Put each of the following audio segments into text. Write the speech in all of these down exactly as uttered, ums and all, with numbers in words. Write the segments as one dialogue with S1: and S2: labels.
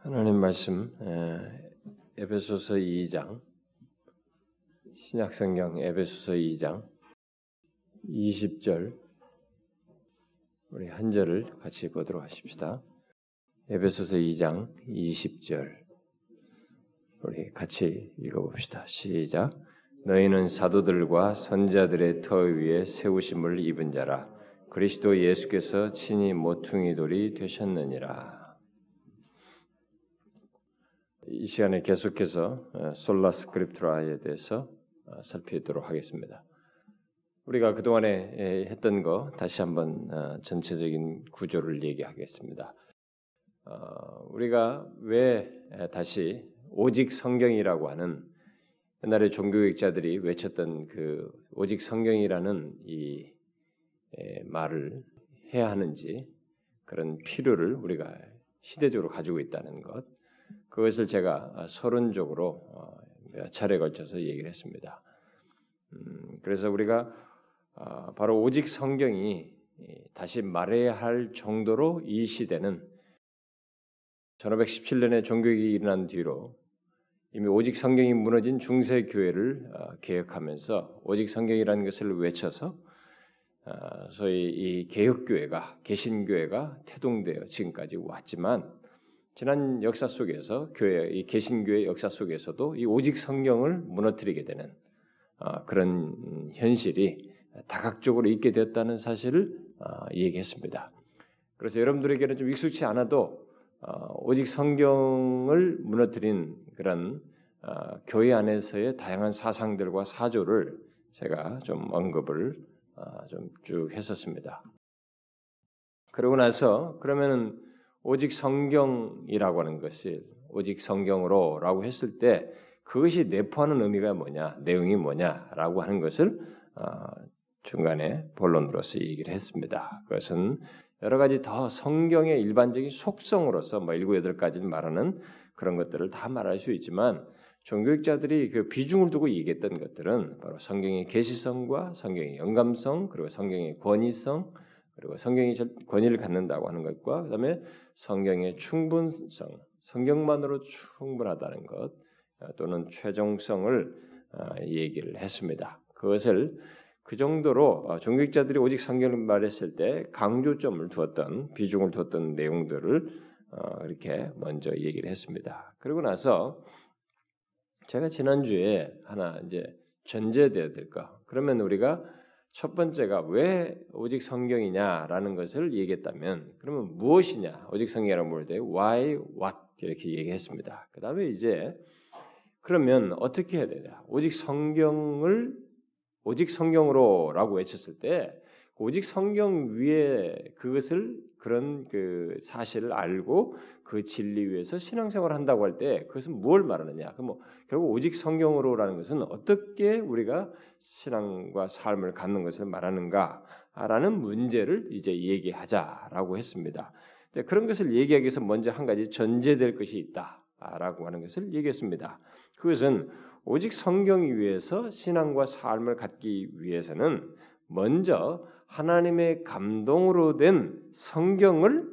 S1: 하나님 말씀 에베소서 이 장 신약성경 에베소서 이 장 이십 절 우리 한 절을 같이 보도록 하십시다. 에베소서 이 장 이십 절 우리 같이 읽어봅시다. 시작. 너희는 사도들과 선자들의 터 위에 세우심을 입은 자라 그리스도 예수께서 친히 모퉁이 돌이 되셨느니라. 이 시간에 계속해서 솔라 스크립투라에 대해서 살피도록 하겠습니다. 우리가 그동안에 했던 거 다시 한번 전체적인 구조를 얘기하겠습니다. 우리가 왜 다시 오직 성경이라고 하는 옛날에 종교학자들이 외쳤던 그 오직 성경이라는 이 말을 해야 하는지 그런 필요를 우리가 시대적으로 가지고 있다는 것, 그것을 제가 서론적으로 몇 차례에 걸쳐서 얘기를 했습니다. 음, 그래서 우리가 바로 오직 성경이 다시 말해야 할 정도로 이 시대는 천오백십칠 년에 종교개혁이 일어난 뒤로 이미 오직 성경이 무너진 중세 교회를 개혁하면서 오직 성경이라는 것을 외쳐서 소위 이 개혁교회가 개신교회가 태동되어 지금까지 왔지만, 지난 역사 속에서 교회 이 개신교회 역사 속에서도 이 오직 성경을 무너뜨리게 되는 어, 그런 현실이 다각적으로 있게 되었다는 사실을 어, 얘기했습니다. 그래서 여러분들에게는 좀 익숙치 않아도 어, 오직 성경을 무너뜨린 그런 어, 교회 안에서의 다양한 사상들과 사조를 제가 좀 언급을 어, 좀 쭉 했었습니다. 그러고 나서 그러면은 오직 성경이라고 하는 것이 오직 성경으로라고 했을 때 그것이 내포하는 의미가 뭐냐, 내용이 뭐냐라고 하는 것을 어, 중간에 본론으로서 얘기를 했습니다. 그것은 여러 가지 더 성경의 일반적인 속성으로서 뭐 일곱 여덟 가지를 말하는 그런 것들을 다 말할 수 있지만, 종교학자들이 그 비중을 두고 얘기했던 것들은 바로 성경의 계시성과 성경의 영감성, 그리고 성경의 권위성, 그리고 성경이 권위를 갖는다고 하는 것과 그다음에 성경의 충분성, 성경만으로 충분하다는 것 또는 최종성을 얘기를 했습니다. 그것을 그 정도로 종교학자들이 오직 성경을 말했을 때 강조점을 두었던, 비중을 두었던 내용들을 이렇게 먼저 얘기를 했습니다. 그리고 나서 제가 지난주에 하나 이제 전제되어야 될까? 그러면 우리가 첫 번째가 왜 오직 성경이냐라는 것을 얘기했다면, 그러면 무엇이냐? 오직 성경이라고 뭘 때 why, what 이렇게 얘기했습니다. 그 다음에 이제 그러면 어떻게 해야 되냐? 오직 성경을 오직 성경으로라고 외쳤을 때 오직 성경 위에 그것을 그런 그 사실을 알고 그 진리 위에서 신앙생활을 한다고 할 때 그것은 뭘 말하느냐? 그럼 뭐 결국 오직 성경으로라는 것은 어떻게 우리가 신앙과 삶을 갖는 것을 말하는가라는 문제를 이제 얘기하자라고 했습니다. 그런 것을 얘기하기 위해서 먼저 한 가지 전제될 것이 있다라고 하는 것을 얘기했습니다. 그것은 오직 성경 위에서 신앙과 삶을 갖기 위해서는 먼저 하나님의 감동으로 된 성경을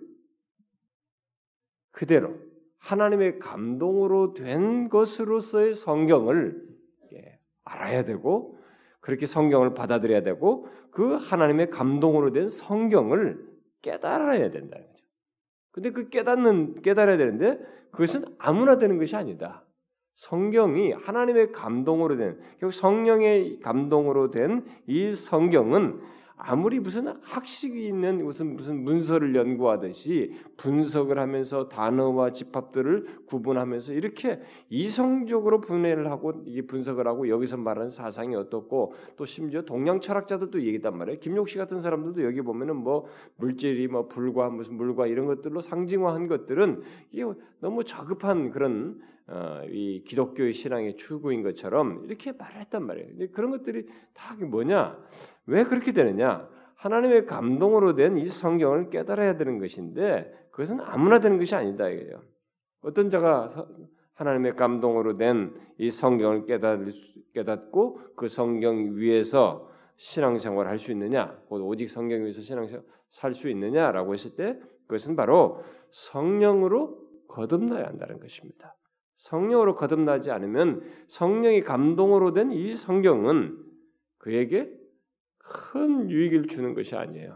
S1: 그대로 하나님의 감동으로 된 것으로서의 성경을 알아야 되고, 그렇게 성경을 받아들여야 되고, 그 하나님의 감동으로 된 성경을 깨달아야 된다는 거죠. 근데 그 깨닫는 깨달아야 되는데 그것은 아무나 되는 것이 아니다. 성경이 하나님의 감동으로 된, 결국 성령의 감동으로 된 이 성경은 아무리 무슨 학식이 있는 무슨 무슨 문서를 연구하듯이 분석을 하면서 단어와 집합들을 구분하면서 이렇게 이성적으로 분해를 하고 이 분석을 하고 여기서 말하는 사상이 어떻고, 또 심지어 동양 철학자들도 얘기했단 말이에요. 김용식 같은 사람들도 여기 보면은 뭐 물질이 뭐 불과 무슨 물과 이런 것들로 상징화한 것들은 이게 너무 저급한 그런 어, 이 기독교의 신앙의 추구인 것처럼 이렇게 말했단 말이에요. 근데 그런 것들이 다 뭐냐? 왜 그렇게 되느냐? 하나님의 감동으로 된 이 성경을 깨달아야 되는 것인데 그것은 아무나 되는 것이 아니다 이거예요. 어떤 자가 하나님의 감동으로 된 이 성경을 깨닫, 깨닫고 그 성경 위에서 신앙생활을 할 수 있느냐? 오직 성경 위에서 신앙생활 살 수 있느냐라고 했을 때 그것은 바로 성령으로 거듭나야 한다는 것입니다. 성령으로 거듭나지 않으면 성령의 감동으로 된 이 성경은 그에게 큰 유익을 주는 것이 아니에요.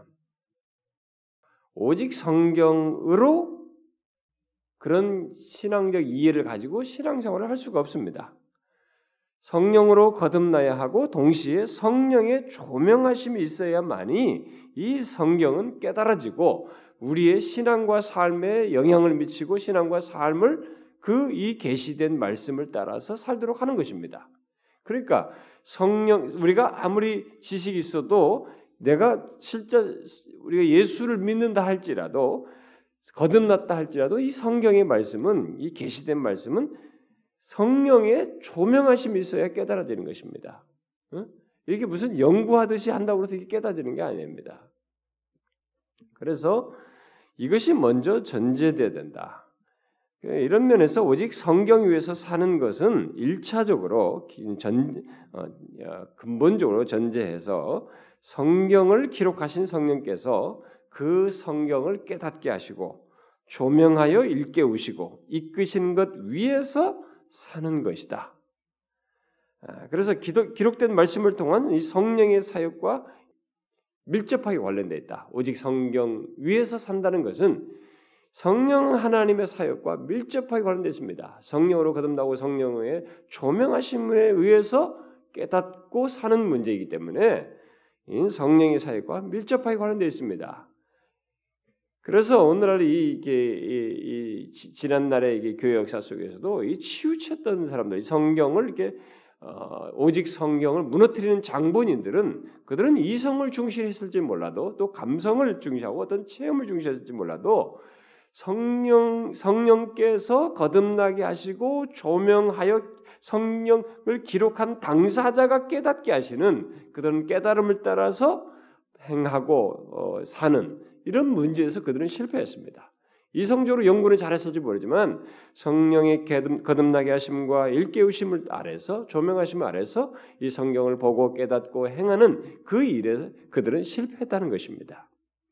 S1: 오직 성경으로 그런 신앙적 이해를 가지고 신앙생활을 할 수가 없습니다. 성령으로 거듭나야 하고 동시에 성령의 조명하심이 있어야만이 이 성경은 깨달아지고 우리의 신앙과 삶에 영향을 미치고 신앙과 삶을 그 이 계시된 말씀을 따라서 살도록 하는 것입니다. 그러니까 성령 우리가 아무리 지식이 있어도 내가 실제 우리가 예수를 믿는다 할지라도 거듭났다 할지라도 이 성경의 말씀은 이 계시된 말씀은 성령의 조명하심이 있어야 깨달아지는 것입니다. 응? 이게 무슨 연구하듯이 한다고 해서 이게 깨달아지는 게 아닙니다. 그래서 이것이 먼저 전제돼야 된다. 이런 면에서 오직 성경 위에서 사는 것은 일차적으로 전, 어, 근본적으로 전제해서 성경을 기록하신 성령께서 그 성경을 깨닫게 하시고 조명하여 일깨우시고 이끄신 것 위에서 사는 것이다. 그래서 기도, 기록된 말씀을 통한 이 성령의 사역과 밀접하게 관련되어 있다. 오직 성경 위에서 산다는 것은 성령 하나님의 사역과 밀접하게 관련되어 있습니다. 성령으로 거듭나고 성령의 조명하심에 의해서 깨닫고 사는 문제이기 때문에 성령의 사역과 밀접하게 관련되어 있습니다. 그래서 오늘날 이, 이게 이, 이, 지난날의 이게 교회 역사 속에서도 이 치우쳤던 사람들, 성경을 이렇게 어, 오직 성경을 무너뜨리는 장본인들은 그들은 이성을 중시했을지 몰라도 또 감성을 중시하고 어떤 체험을 중시했을지 몰라도 성령 성령께서 거듭나게 하시고 조명하여 성령을 기록한 당사자가 깨닫게 하시는 그런 깨달음을 따라서 행하고 어, 사는 이런 문제에서 그들은 실패했습니다. 이성적으로 연구는 잘했을지 모르지만 성령의 거듭나게 하심과 일깨우심을 아래서 조명하심을 아래서 이 성경을 보고 깨닫고 행하는 그 일에 그들은 실패했다는 것입니다.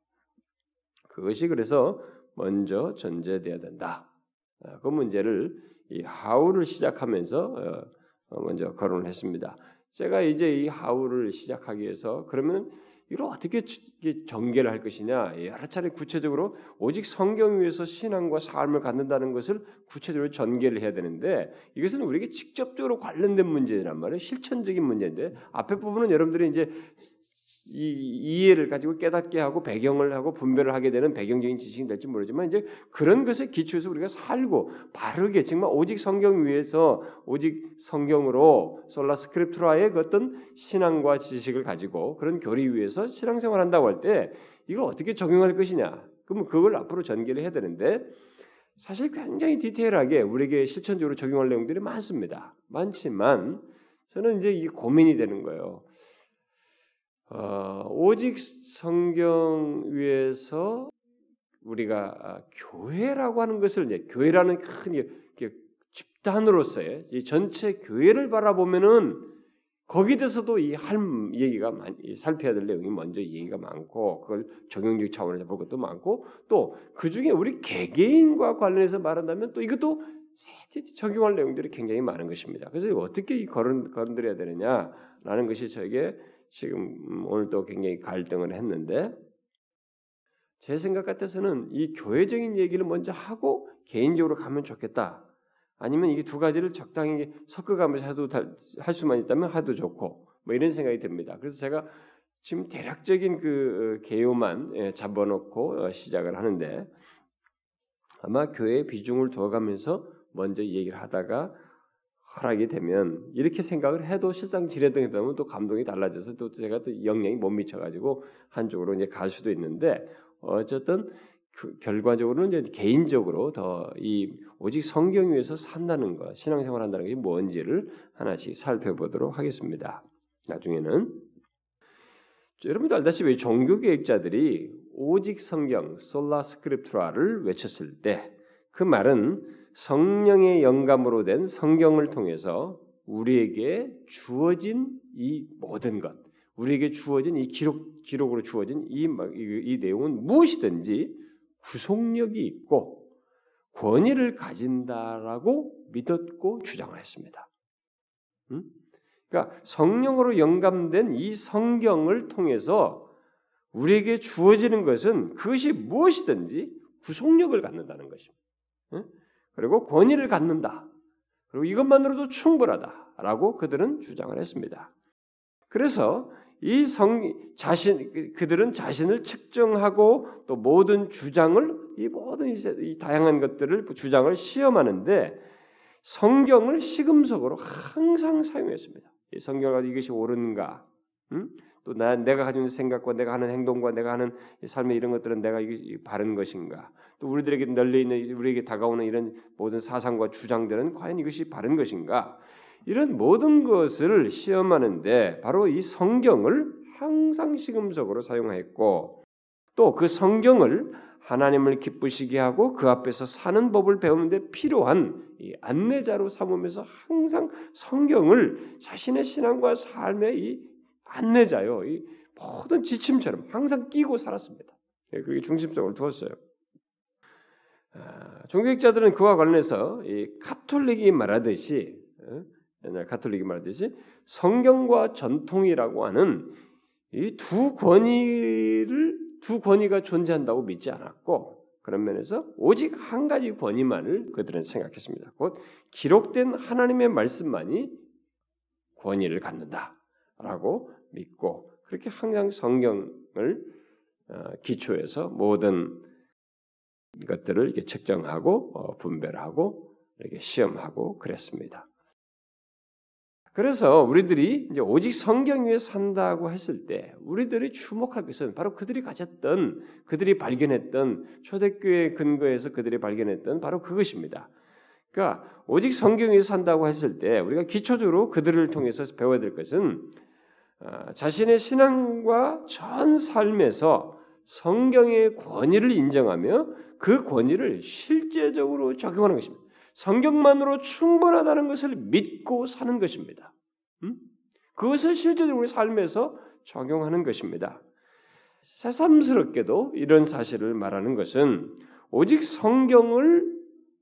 S1: 그것이 그래서 먼저 전제돼야 된다. 그 문제를 이 하울을 시작하면서 먼저 거론을 했습니다. 제가 이제 이 하울을 시작하기 위해서 그러면 이걸 어떻게 전개를 할 것이냐 여러 차례 구체적으로 오직 성경 위에서 신앙과 삶을 갖는다는 것을 구체적으로 전개를 해야 되는데 이것은 우리에게 직접적으로 관련된 문제란 말이에요. 실천적인 문제인데 앞에 부분은 여러분들이 이제 이 이해를 가지고 깨닫게 하고 배경을 하고 분별을 하게 되는 배경적인 지식이 될지 모르지만 이제 그런 것에 기초해서 우리가 살고 바르게 정말 오직 성경 위에서 오직 성경으로 솔라 스크립투라의 그 어떤 신앙과 지식을 가지고 그런 교리 위에서 신앙생활한다고 할 때 이걸 어떻게 적용할 것이냐? 그러면 그걸 앞으로 전개를 해야 되는데 사실 굉장히 디테일하게 우리에게 실천적으로 적용할 내용들이 많습니다. 많지만 저는 이제 이게 고민이 되는 거예요. 어, 오직 성경 위에서 우리가 아, 교회라고 하는 것을 이제 교회라는 큰 이렇게 집단으로서의 이 전체 교회를 바라보면은 거기에 대해서도 이 할 얘기가 많이 살펴야 될 내용이 먼저 얘기가 많고 그걸 적용적 차원에서 볼 것도 많고 또 그 중에 우리 개개인과 관련해서 말한다면 또 이것도 적용할 내용들이 굉장히 많은 것입니다. 그래서 어떻게 이 거론 거론드려야 되느냐라는 것이 저에게 지금 오늘도 굉장히 갈등을 했는데 제 생각 같아서는 이 교회적인 얘기를 먼저 하고 개인적으로 가면 좋겠다. 아니면 이게 두 가지를 적당히 섞어가면서 해도 할 수만 있다면 해도 좋고 뭐 이런 생각이 듭니다. 그래서 제가 지금 대략적인 그 개요만 잡아놓고 시작을 하는데 아마 교회의 비중을 두어가면서 먼저 얘기를 하다가 허락이 되면 이렇게 생각을 해도 실상 지레등에 되면 또 감동이 달라져서 또 제가 또 영향이 못 미쳐가지고 한쪽으로 이제 갈 수도 있는데 어쨌든 그 결과적으로는 이제 개인적으로 더 이 오직 성경 위에서 산다는 것, 신앙생활한다는 것이 뭔지를 하나씩 살펴보도록 하겠습니다. 나중에는 여러분도 알다시피 종교개혁자들이 오직 성경, 솔라 스크립투라를 외쳤을 때 그 말은 성령의 영감으로 된 성경을 통해서 우리에게 주어진 이 모든 것, 우리에게 주어진 이 기록 기록으로 주어진 이, 이, 이 내용은 무엇이든지 구속력이 있고 권위를 가진다라고 믿었고 주장을 했습니다. 음? 그러니까 성령으로 영감된 이 성경을 통해서 우리에게 주어지는 것은 그것이 무엇이든지 구속력을 갖는다는 것입니다. 음? 그리고 권위를 갖는다. 그리고 이것만으로도 충분하다라고 그들은 주장을 했습니다. 그래서 이 성 자신 그들은 자신을 측정하고 또 모든 주장을 이 모든 이 다양한 것들을 주장을 시험하는데 성경을 시금석으로 항상 사용했습니다. 이 성경을 가지고 이것이 옳은가? 음? 또 나, 내가 가지고 있는 생각과 내가 하는 행동과 내가 하는 삶의 이런 것들은 내가 이게 바른 것인가? 또 우리들에게 널려 있는 우리에게 다가오는 이런 모든 사상과 주장들은 과연 이것이 바른 것인가? 이런 모든 것을 시험하는데 바로 이 성경을 항상 시금석으로 사용했고 또 그 성경을 하나님을 기쁘시게 하고 그 앞에서 사는 법을 배우는데 필요한 이 안내자로 삼으면서 항상 성경을 자신의 신앙과 삶의 이 안내자요, 이 모든 지침처럼 항상 끼고 살았습니다. 그게 중심적으로 두었어요. 아, 종교학자들은 그와 관련해서 이 카톨릭이 말하듯이 어? 옛날 카톨릭이 말하듯이 성경과 전통이라고 하는 이 두 권위를 두 권위가 존재한다고 믿지 않았고 그런 면에서 오직 한 가지 권위만을 그들은 생각했습니다. 곧 기록된 하나님의 말씀만이 권위를 갖는다라고 믿고 그렇게 항상 성경을 기초해서 모든 것들을 이렇게 측정하고 분별하고 이렇게 시험하고 그랬습니다. 그래서 우리들이 이제 오직 성경 위에 산다고 했을 때 우리들이 주목할 것은 바로 그들이 가졌던 그들이 발견했던 초대교회 근거에서 그들이 발견했던 바로 그것입니다. 그러니까 오직 성경 위에 산다고 했을 때 우리가 기초적으로 그들을 통해서 배워야 될 것은 자신의 신앙과 전 삶에서 성경의 권위를 인정하며 그 권위를 실제적으로 적용하는 것입니다. 성경만으로 충분하다는 것을 믿고 사는 것입니다. 음? 그것을 실제적으로 우리 삶에서 적용하는 것입니다. 새삼스럽게도 이런 사실을 말하는 것은 오직 성경을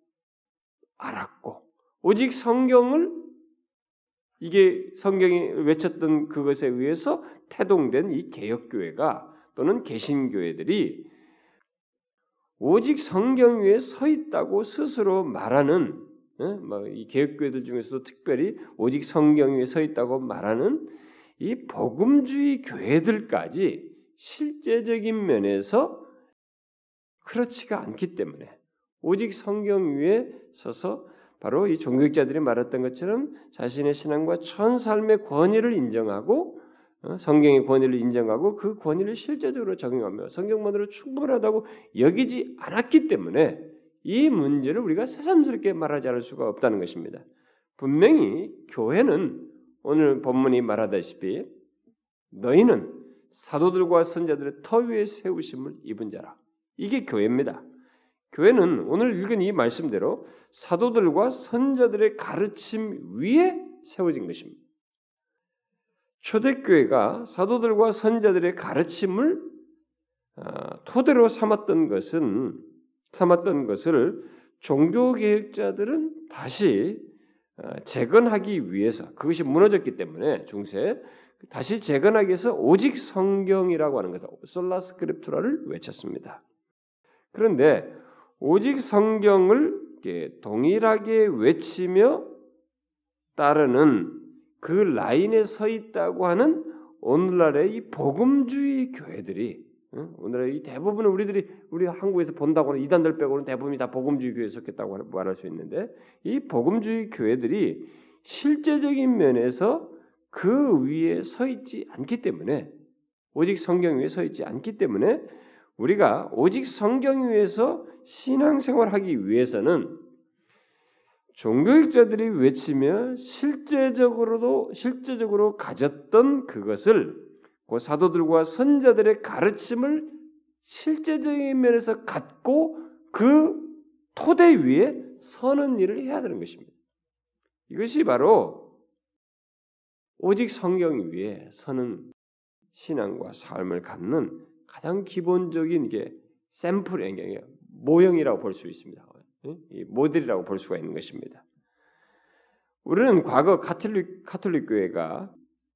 S1: 알았고 오직 성경을 이게 성경이 외쳤던 그것에 의해서 태동된 이 개혁교회가 또는 개신교회들이 오직 성경 위에 서 있다고 스스로 말하는 어? 뭐 이 개혁교회들 중에서도 특별히 오직 성경 위에 서 있다고 말하는 이 복음주의 교회들까지 실제적인 면에서 그렇지가 않기 때문에 오직 성경 위에 서서 바로 이 종교학자들이 말했던 것처럼 자신의 신앙과 전 삶의 권위를 인정하고 성경의 권위를 인정하고 그 권위를 실제적으로 적용하며 성경만으로 충분하다고 여기지 않았기 때문에 이 문제를 우리가 새삼스럽게 말하지 않을 수가 없다는 것입니다. 분명히 교회는 오늘 본문이 말하다시피 너희는 사도들과 선자들의 터 위에 세우심을 입은 자라. 이게 교회입니다. 교회는 오늘 읽은 이 말씀대로 사도들과 선자들의 가르침 위에 세워진 것입니다. 초대교회가 사도들과 선자들의 가르침을 토대로 삼았던 것은 삼았던 것을 종교개혁자들은 다시 재건하기 위해서 그것이 무너졌기 때문에 중세 다시 재건하기 위해서 오직 성경이라고 하는 것을 솔라 스크립투라를 외쳤습니다. 그런데 오직 성경을 동일하게 외치며 따르는 그 라인에 서 있다고 하는 오늘날의 이 복음주의 교회들이 오늘의 이 대부분은 우리들이 우리 한국에서 본다고 하는 이단들 빼고는 대부분이 다 복음주의 교회에 속했다고 말할 수 있는데 이 복음주의 교회들이 실제적인 면에서 그 위에 서 있지 않기 때문에 오직 성경 위에 서 있지 않기 때문에 우리가 오직 성경 위에서 신앙생활하기 위해서는 종교학자들이 외치며 실제적으로도 실제적으로 가졌던 그것을 그 사도들과 선자들의 가르침을 실제적인 면에서 갖고 그 토대 위에 서는 일을 해야 되는 것입니다. 이것이 바로 오직 성경 위에 서는 신앙과 삶을 갖는 가장 기본적인 게 샘플 행경이에요. 모형이라고 볼 수 있습니다. 이 모델이라고 볼 수가 있는 것입니다. 우리는 과거 카톨릭 카톨릭 교회가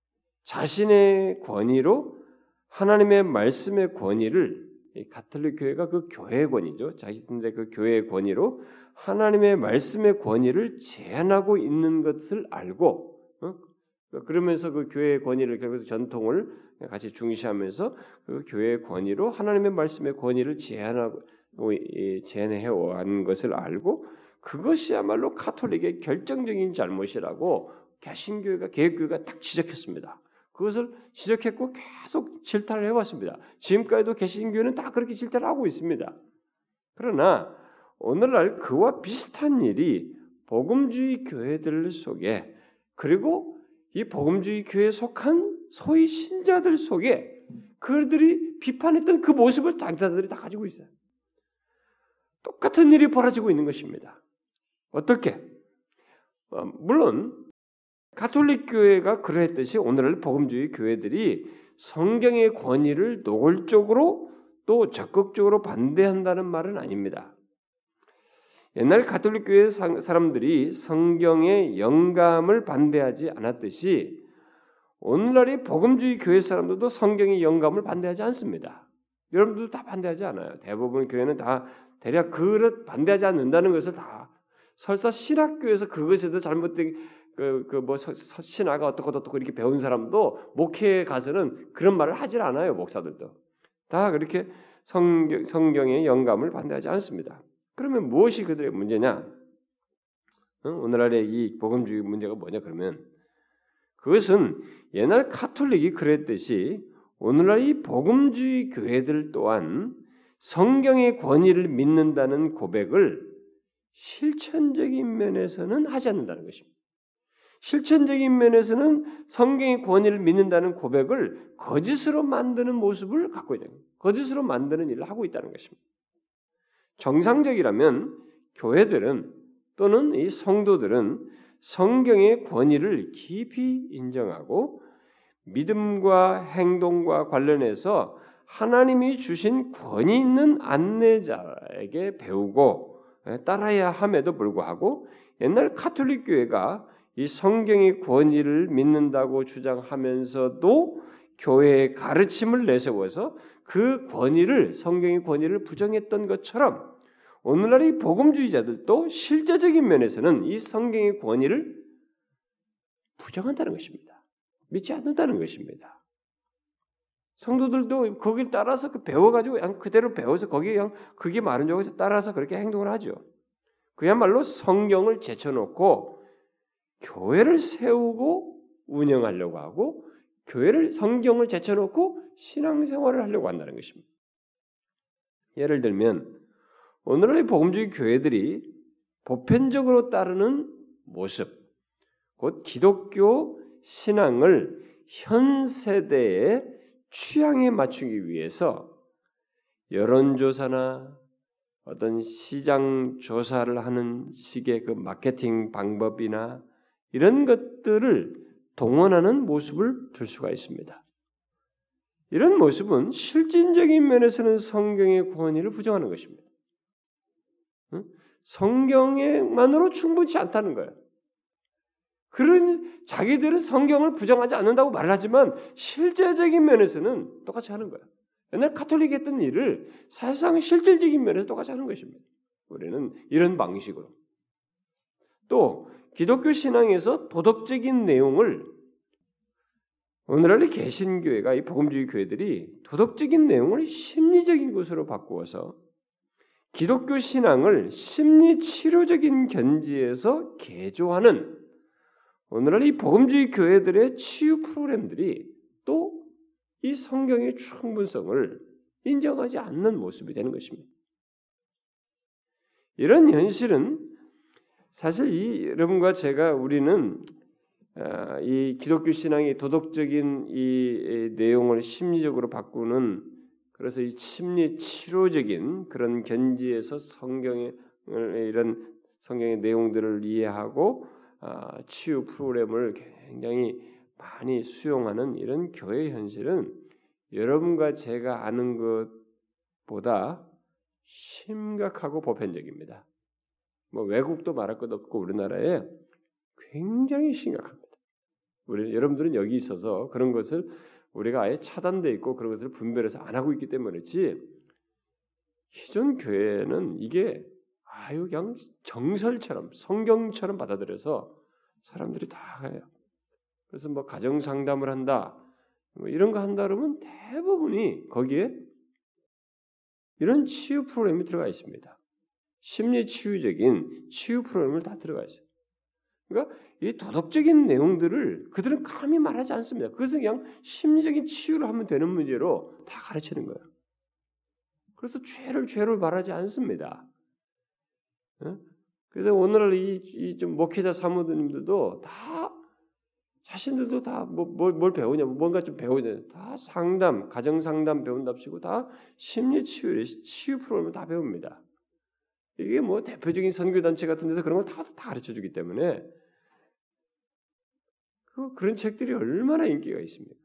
S1: 자신의 권위로 하나님의 말씀의 권위를 이 가톨릭 교회가 그 교회의 권위죠. 자신들의 그 교회의 권위로 하나님의 말씀의 권위를 제한하고 있는 것을 알고 어? 그러면서 그 교회의 권위를 결국 전통을 같이 중시하면서 그 교회의 권위로 하나님의 말씀의 권위를 제한하고 제한해 온 것을 알고 그것이야말로 가톨릭의 결정적인 잘못이라고 개신교회가 개혁교회가 딱 지적했습니다. 그것을 지적했고 계속 질타를 해왔습니다. 지금까지도 개신교회는 다 그렇게 질타를 하고 있습니다. 그러나 오늘날 그와 비슷한 일이 복음주의 교회들 속에 그리고 이 복음주의 교회에 속한 소위 신자들 속에 그들이 비판했던 그 모습을 당사자들이 다 가지고 있어요. 똑같은 일이 벌어지고 있는 것입니다. 어떻게? 어, 물론 가톨릭 교회가 그러했듯이 오늘날 복음주의 교회들이 성경의 권위를 노골적으로 또 적극적으로 반대한다는 말은 아닙니다. 옛날 가톨릭 교회 사람들이 성경의 영감을 반대하지 않았듯이 오늘날의 복음주의 교회 사람들도 성경의 영감을 반대하지 않습니다. 여러분들도 다 반대하지 않아요. 대부분 교회는 다 대략 그릇 반대하지 않는다는 것을 다 설사 신학교에서 그것에 대해 잘못된 그 그 뭐 신화가 어떻고 어떻고 이렇게 배운 사람도 목회에 가서는 그런 말을 하질 않아요. 목사들도 다 그렇게 성경 성경의 영감을 반대하지 않습니다. 그러면 무엇이 그들의 문제냐? 어? 오늘날의 이 복음주의 문제가 뭐냐? 그러면 그것은 옛날 카톨릭이 그랬듯이 오늘날 이 복음주의 교회들 또한 성경의 권위를 믿는다는 고백을 실천적인 면에서는 하지 않는다는 것입니다. 실천적인 면에서는 성경의 권위를 믿는다는 고백을 거짓으로 만드는 모습을 갖고 있다. 거짓으로 만드는 일을 하고 있다는 것입니다. 정상적이라면 교회들은 또는 이 성도들은 성경의 권위를 깊이 인정하고 믿음과 행동과 관련해서 하나님이 주신 권위 있는 안내자에게 배우고 따라야 함에도 불구하고 옛날 카톨릭 교회가 이 성경의 권위를 믿는다고 주장하면서도 교회의 가르침을 내세워서 그 권위를 성경의 권위를 부정했던 것처럼 오늘날의 복음주의자들도 실제적인 면에서는 이 성경의 권위를 부정한다는 것입니다. 믿지 않는다는 것입니다. 성도들도 거기를 따라서 그 배워가지고 그냥 그대로 배워서 거기에 그냥 그게 말은 적어서 따라서 그렇게 행동을 하죠. 그야말로 성경을 제쳐놓고 교회를 세우고 운영하려고 하고 교회를 성경을 제쳐놓고 신앙생활을 하려고 한다는 것입니다. 예를 들면 오늘의 복음주의 교회들이 보편적으로 따르는 모습, 곧 기독교 신앙을 현 세대의 취향에 맞추기 위해서 여론조사나 어떤 시장 조사를 하는 식의 그 마케팅 방법이나 이런 것들을 동원하는 모습을 들 수가 있습니다. 이런 모습은 실질적인 면에서는 성경의 권위를 부정하는 것입니다. 성경만으로 충분치 않다는 거예요. 그런 자기들은 성경을 부정하지 않는다고 말하지만 실제적인 면에서는 똑같이 하는 거예요. 옛날 카톨릭이 했던 일을 사실상 실질적인 면에서 똑같이 하는 것입니다. 우리는 이런 방식으로. 또 기독교 신앙에서 도덕적인 내용을 오늘날의 개신교회가 이 복음주의 교회들이 도덕적인 내용을 심리적인 것으로 바꾸어서 기독교 신앙을 심리치료적인 견지에서 개조하는 오늘날 이 복음주의 교회들의 치유 프로그램들이 또 이 성경의 충분성을 인정하지 않는 모습이 되는 것입니다. 이런 현실은 사실 이 여러분과 제가 우리는 이 기독교 신앙의 도덕적인 이 내용을 심리적으로 바꾸는 그래서 이 심리 치료적인 그런 견지에서 성경의 이런 성경의 내용들을 이해하고 치유 프로그램을 굉장히 많이 수용하는 이런 교회 현실은 여러분과 제가 아는 것보다 심각하고 보편적입니다.
S2: 뭐 외국도 말할 것 없고 우리나라에 굉장히 심각합니다. 우리 여러분들은 여기 있어서 그런 것을 우리가 아예 차단돼 있고 그런 것을 분별해서 안 하고 있기 때문이지 기존 교회는 이게 아유 그냥 정설처럼 성경처럼 받아들여서 사람들이 다 가요. 그래서 뭐 가정 상담을 한다, 뭐 이런 거 한다 그러면 대부분이 거기에 이런 치유 프로그램이 들어가 있습니다. 심리 치유적인 치유 프로그램을 다 들어가 있어요. 그러니까 이 도덕적인 내용들을 그들은 감히 말하지 않습니다. 그것은 그냥 심리적인 치유를 하면 되는 문제로 다 가르치는 거예요. 그래서 죄를 죄로 말하지 않습니다. 그래서 오늘날 이 좀 목회자 사모님들도 다 자신들도 다뭘 배우냐, 뭔가 좀 배우냐, 다 상담, 가정 상담 배운답시고 다 심리 치유, 치유 프로그램을 다 배웁니다. 이게 뭐 대표적인 선교 단체 같은 데서 그런 걸 다 다 가르쳐 주기 때문에 그 그런 책들이 얼마나 인기가 있습니까?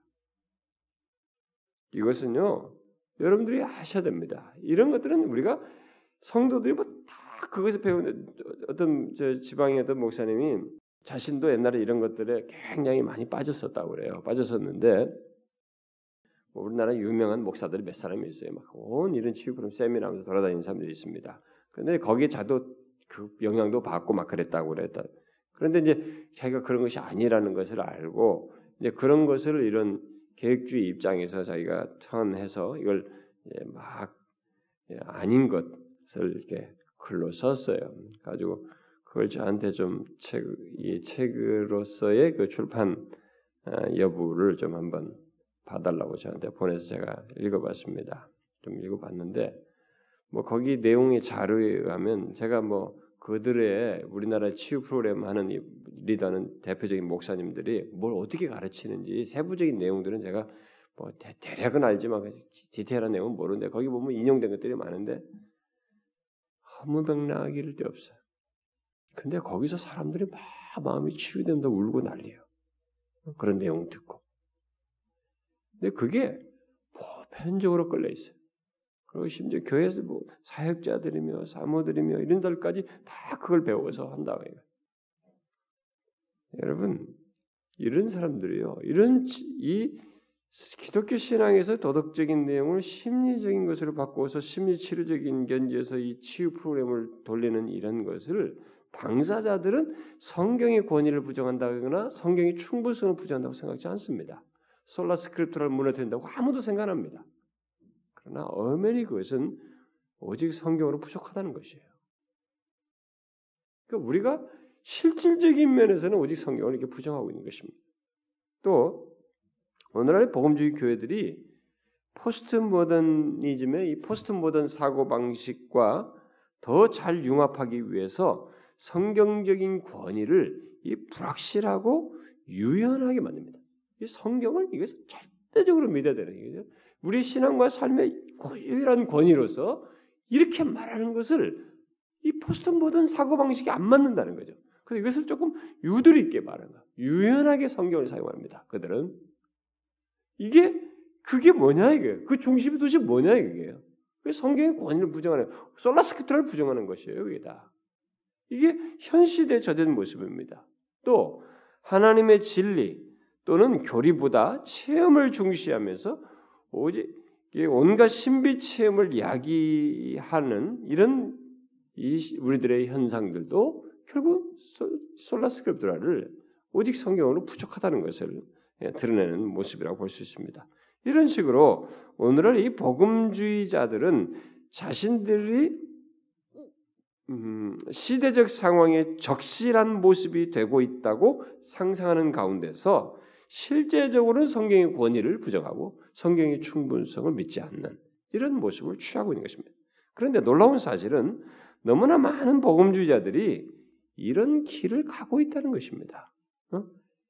S2: 이것은요, 여러분들이 아셔야 됩니다. 이런 것들은 우리가 성도들이 뭐 다 그것을 배우는 어떤 저 지방의 어떤 목사님이 자신도 옛날에 이런 것들에 굉장히 많이 빠졌었다고 그래요. 빠졌었는데 뭐 우리나라 유명한 목사들이 몇 사람이 있어요. 막 온 이런 치유 프로그램 세미나하면서 돌아다니는 사람들이 있습니다. 그런데 거기에 자도 그 영향도 받고 막 그랬다고 그랬다. 그런데 이제 자기가 그런 것이 아니라는 것을 알고 이제 그런 것을 이런 계획주의 입장에서 자기가 턴해서 이걸 막 아닌 것을 이렇게 글로 썼어요. 가지고 그걸 저한테 좀 책, 이 책으로서의 그 출판 여부를 좀 한번 봐달라고 저한테 보내서 제가 읽어봤습니다. 좀 읽어봤는데 뭐 거기 내용의 자료에 의하면 제가 뭐 그들의 우리나라 치유 프로그램 하는 리더는 대표적인 목사님들이 뭘 어떻게 가르치는지 세부적인 내용들은 제가 뭐 대, 대략은 알지만 디테일한 내용은 모르는데 거기 보면 인용된 것들이 많은데 허무맹랑하기를 데 없어요. 근데 거기서 사람들이 막 마음이 치유된다 울고 난리예요. 그런 내용 듣고. 근데 그게 보편적으로 끌려 있어요. 그리고 심지어 교회에서 뭐 사역자들이며 사모들이며 이런 데까지 다 그걸 배워서 한다고 해요. 여러분, 이런 사람들이요, 이런 이 기독교 신앙에서 도덕적인 내용을 심리적인 것으로 바꿔서 심리치료적인 견지에서 이 치유 프로그램을 돌리는 이런 것을 당사자들은 성경의 권위를 부정한다거나 성경의 충분성을 부정한다고 생각하지 않습니다. 솔라 스크립트를 무너뜨린다고 아무도 생각합니다. 그러나 엄연히 그것은 오직 성경으로 부족하다는 것이에요. 그러니까 우리가 실질적인 면에서는 오직 성경을 이렇게 부정하고 있는 것입니다. 또 오늘날 복음주의 교회들이 포스트 모더니즘의 이 포스트 모던 사고 방식과 더 잘 융합하기 위해서 성경적인 권위를 이 불확실하고 유연하게 만듭니다. 이 성경을 이것을 절대적으로 믿어야 되는 거죠. 우리 신앙과 삶의 유일한 권위로서 이렇게 말하는 것을 이 포스트 모던 사고 방식이 안 맞는다는 거죠. 그래서 이것을 조금 유도리 있게 말하는 거예요. 유연하게 성경을 사용합니다. 그들은 이게 그게 뭐냐 이게 그 중심이 도대체 뭐냐 이게요. 그 성경의 권위를 부정하는 솔라 스크립트를 부정하는 것이에요. 이게 다 이게 현 시대에 저된 모습입니다. 또 하나님의 진리 또는 교리보다 체험을 중시하면서 오직 온갖 신비 체험을 야기하는 이런 이 우리들의 현상들도 결국 솔라 스크립트라를 오직 성경으로 부족하다는 것을 드러내는 모습이라고 볼 수 있습니다. 이런 식으로 오늘날 이 복음주의자들은 자신들이 음, 시대적 상황에 적실한 모습이 되고 있다고 상상하는 가운데서 실제적으로는 성경의 권위를 부정하고 성경의 충분성을 믿지 않는 이런 모습을 취하고 있는 것입니다. 그런데 놀라운 사실은 너무나 많은 복음주의자들이 이런 길을 가고 있다는 것입니다. 어?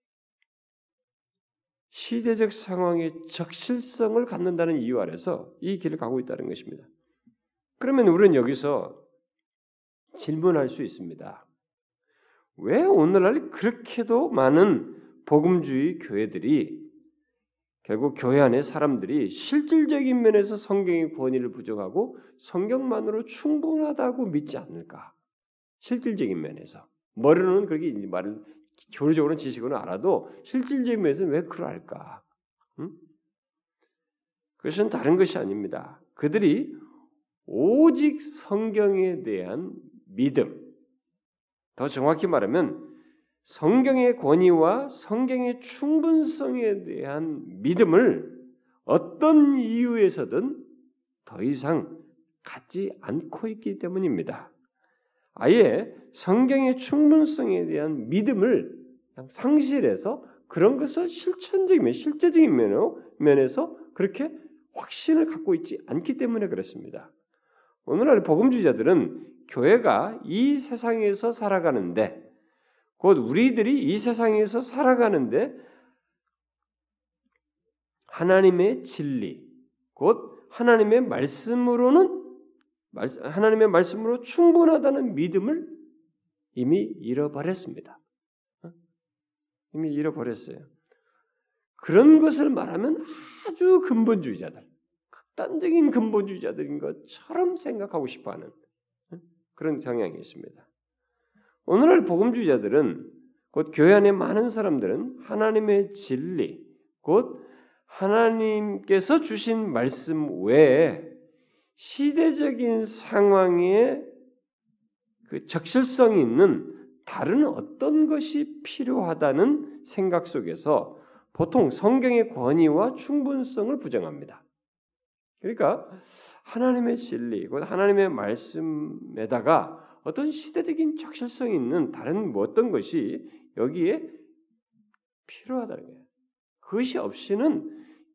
S2: 시대적 상황의 적실성을 갖는다는 이유 아래서 이 길을 가고 있다는 것입니다. 그러면 우리는 여기서 질문할 수 있습니다. 왜 오늘날 그렇게도 많은 복음주의 교회들이 결국 교회 안의 사람들이 실질적인 면에서 성경의 권위를 부정하고 성경만으로 충분하다고 믿지 않을까? 실질적인 면에서 머리로는 그렇게 말을 교리적으로는 지식으로는 알아도 실질적인 면에서는 왜 그럴까? 응? 그것은 다른 것이 아닙니다. 그들이 오직 성경에 대한 믿음, 더 정확히 말하면 성경의 권위와 성경의 충분성에 대한 믿음을 어떤 이유에서든 더 이상 갖지 않고 있기 때문입니다. 아예 성경의 충분성에 대한 믿음을 상실해서 그런 것을 실천적이면 실제적인 면에서 그렇게 확신을 갖고 있지 않기 때문에 그렇습니다. 오늘날 복음주의자들은 교회가 이 세상에서 살아가는데 곧 우리들이 이 세상에서 살아가는데 하나님의 진리, 곧 하나님의 말씀으로는 하나님의 말씀으로 충분하다는 믿음을 이미 잃어버렸습니다. 이미 잃어버렸어요. 그런 것을 말하면 아주 근본주의자들, 극단적인 근본주의자들인 것처럼 생각하고 싶어하는 그런 성향이 있습니다. 오늘날 복음주의자들은 곧 교회 안에 많은 사람들은 하나님의 진리, 곧 하나님께서 주신 말씀 외에 시대적인 상황에 그 적실성이 있는 다른 어떤 것이 필요하다는 생각 속에서 보통 성경의 권위와 충분성을 부정합니다. 그러니까 하나님의 진리, 곧 하나님의 말씀에다가 어떤 시대적인 적실성이 있는 다른 뭐 어떤 것이 여기에 필요하다는 거예요. 그것이 없이는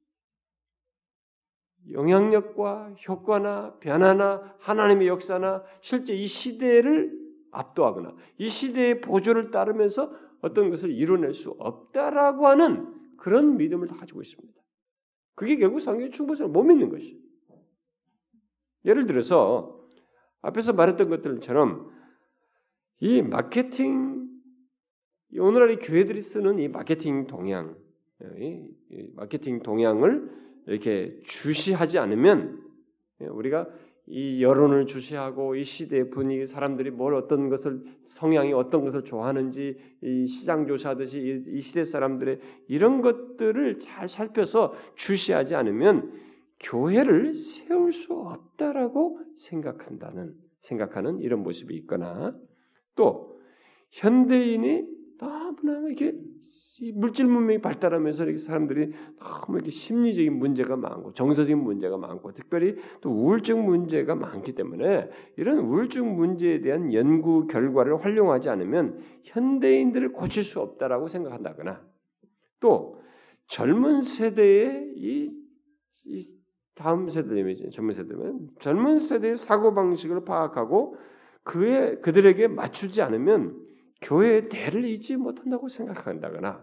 S2: 영향력과 효과나 변화나 하나님의 역사나 실제 이 시대를 압도하거나 이 시대의 보조를 따르면서 어떤 것을 이뤄낼 수 없다라고 하는 그런 믿음을 다 가지고 있습니다. 그게 결국 성경의 충분성을 못 믿는 것이에요. 예를 들어서 앞에서 말했던 것들처럼 이 마케팅, 오늘날 이 교회들이 쓰는 이 마케팅 동향, 이 마케팅 동향을 이렇게 주시하지 않으면 우리가 이 여론을 주시하고 이 시대의 분위기, 사람들이 뭘 어떤 것을 성향이 어떤 것을 좋아하는지 이 시장 조사하듯이 이 시대 사람들의 이런 것들을 잘 살펴서 주시하지 않으면 교회를 세울 수 없다라고 생각한다는 생각하는 이런 모습이 있거나 또 현대인이 너무나 이렇게 물질 문명이 발달하면서 이렇게 사람들이 너무 이렇게 심리적인 문제가 많고 정서적인 문제가 많고 특별히 또 우울증 문제가 많기 때문에 이런 우울증 문제에 대한 연구 결과를 활용하지 않으면 현대인들을 고칠 수 없다라고 생각한다거나 또 젊은 세대의 이, 이 다음 세대면 젊은 세대면 젊은 세대의 사고 방식을 파악하고 그의 그들에게 맞추지 않으면 교회의 대를 잇지 못한다고 생각한다거나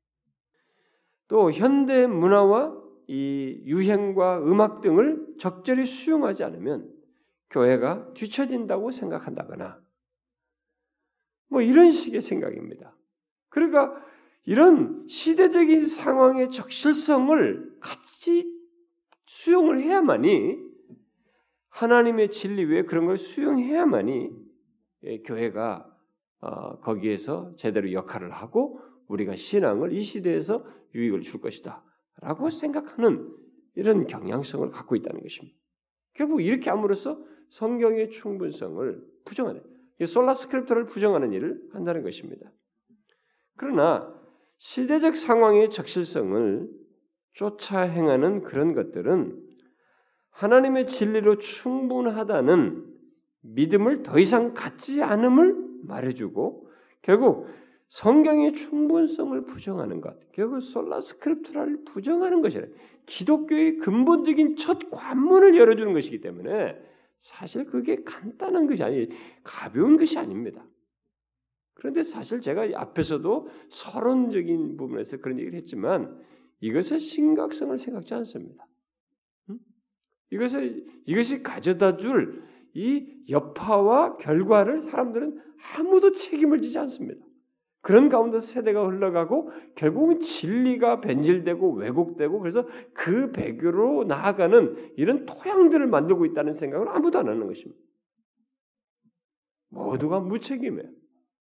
S2: 또 현대 문화와 이 유행과 음악 등을 적절히 수용하지 않으면 교회가 뒤처진다고 생각한다거나 뭐 이런 식의 생각입니다. 그러니까 이런 시대적인 상황의 적실성을 같이 수용을 해야만이 하나님의 진리 외에 그런 걸 수용해야만이 교회가 어, 거기에서 제대로 역할을 하고 우리가 신앙을 이 시대에서 유익을 줄 것이다 라고 생각하는 이런 경향성을 갖고 있다는 것입니다. 결국 이렇게 함으로써 성경의 충분성을 부정하는 솔라 스크립트를 부정하는 일을 한다는 것입니다. 그러나 시대적 상황의 적실성을 쫓아 행하는 그런 것들은 하나님의 진리로 충분하다는 믿음을 더 이상 갖지 않음을 말해주고 결국 성경의 충분성을 부정하는 것, 결국 솔라 스크립투라를 부정하는 것이라 기독교의 근본적인 첫 관문을 열어주는 것이기 때문에 사실 그게 간단한 것이 아니 가벼운 것이 아닙니다. 그런데 사실 제가 앞에서도 서론적인 부분에서 그런 얘기를 했지만 이것의 심각성을 생각지 않습니다. 음? 이것을 이것이 가져다줄 이 여파와 결과를 사람들은 아무도 책임을 지지 않습니다. 그런 가운데서 세대가 흘러가고 결국은 진리가 변질되고 왜곡되고 그래서 그 배교로 나아가는 이런 토양들을 만들고 있다는 생각을 아무도 안 하는 것입니다. 모두가 무책임해요.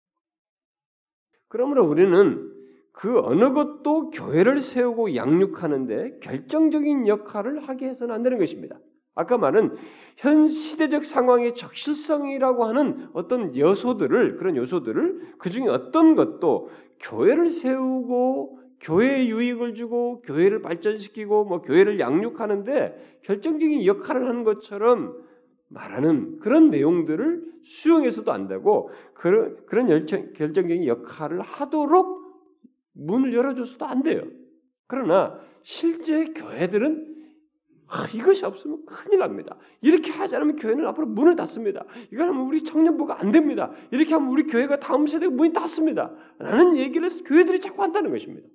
S2: 그러므로 우리는 그 어느 것도 교회를 세우고 양육하는데 결정적인 역할을 하게 해서는 안 되는 것입니다. 아까 말한 현 시대적 상황의 적실성이라고 하는 어떤 요소들을 그런 요소들을 그 중에 어떤 것도 교회를 세우고 교회에 유익을 주고 교회를 발전시키고 뭐 교회를 양육하는데 결정적인 역할을 하는 것처럼 말하는 그런 내용들을 수용해서도 안 되고 그런 그런 열정, 결정적인 역할을 하도록 문을 열어줘서도 안 돼요. 그러나 실제 교회들은 아, 이것이 없으면 큰일 납니다. 이렇게 하지 않으면 교회는 앞으로 문을 닫습니다. 이거 하면 우리 청년부가 안 됩니다. 이렇게 하면 우리 교회가 다음 세대가 문이 닫습니다. 라는 얘기를 교회들이 자꾸 한다는 것입니다.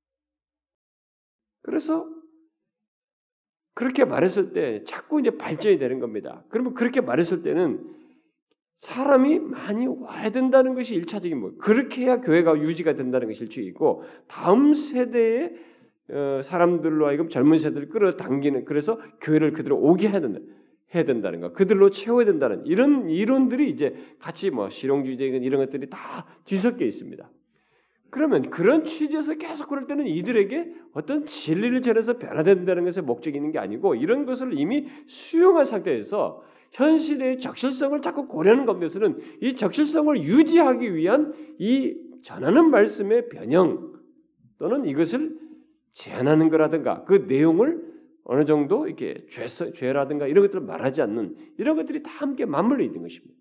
S2: 그래서 그렇게 말했을 때 자꾸 이제 발전이 되는 겁니다. 그러면 그렇게 말했을 때는 사람이 많이 와야 된다는 것이 일차적인 뭐 그렇게 해야 교회가 유지가 된다는 것이 일차적이고 다음 세대의 어, 사람들로 하여금 젊은 세대를 끌어당기는 그래서 교회를 그대로 오게 해야 된다. 해야 된다는 거, 그들로 채워야 된다는 이런 이론들이 이제 같이 뭐 실용주의적인 이런 것들이 다 뒤섞여 있습니다. 그러면 그런 취지에서 계속 그럴 때는 이들에게 어떤 진리를 전해서 변화된다는 것에 목적이 있는 게 아니고 이런 것을 이미 수용한 상태에서 현 시대의 적실성을 자꾸 고려하는 가운데서는 이 적실성을 유지하기 위한 이 전하는 말씀의 변형 또는 이것을 제한하는 거라든가 그 내용을 어느 정도 이렇게 죄, 죄라든가 이런 것들을 말하지 않는 이런 것들이 다 함께 맞물려 있는 것입니다.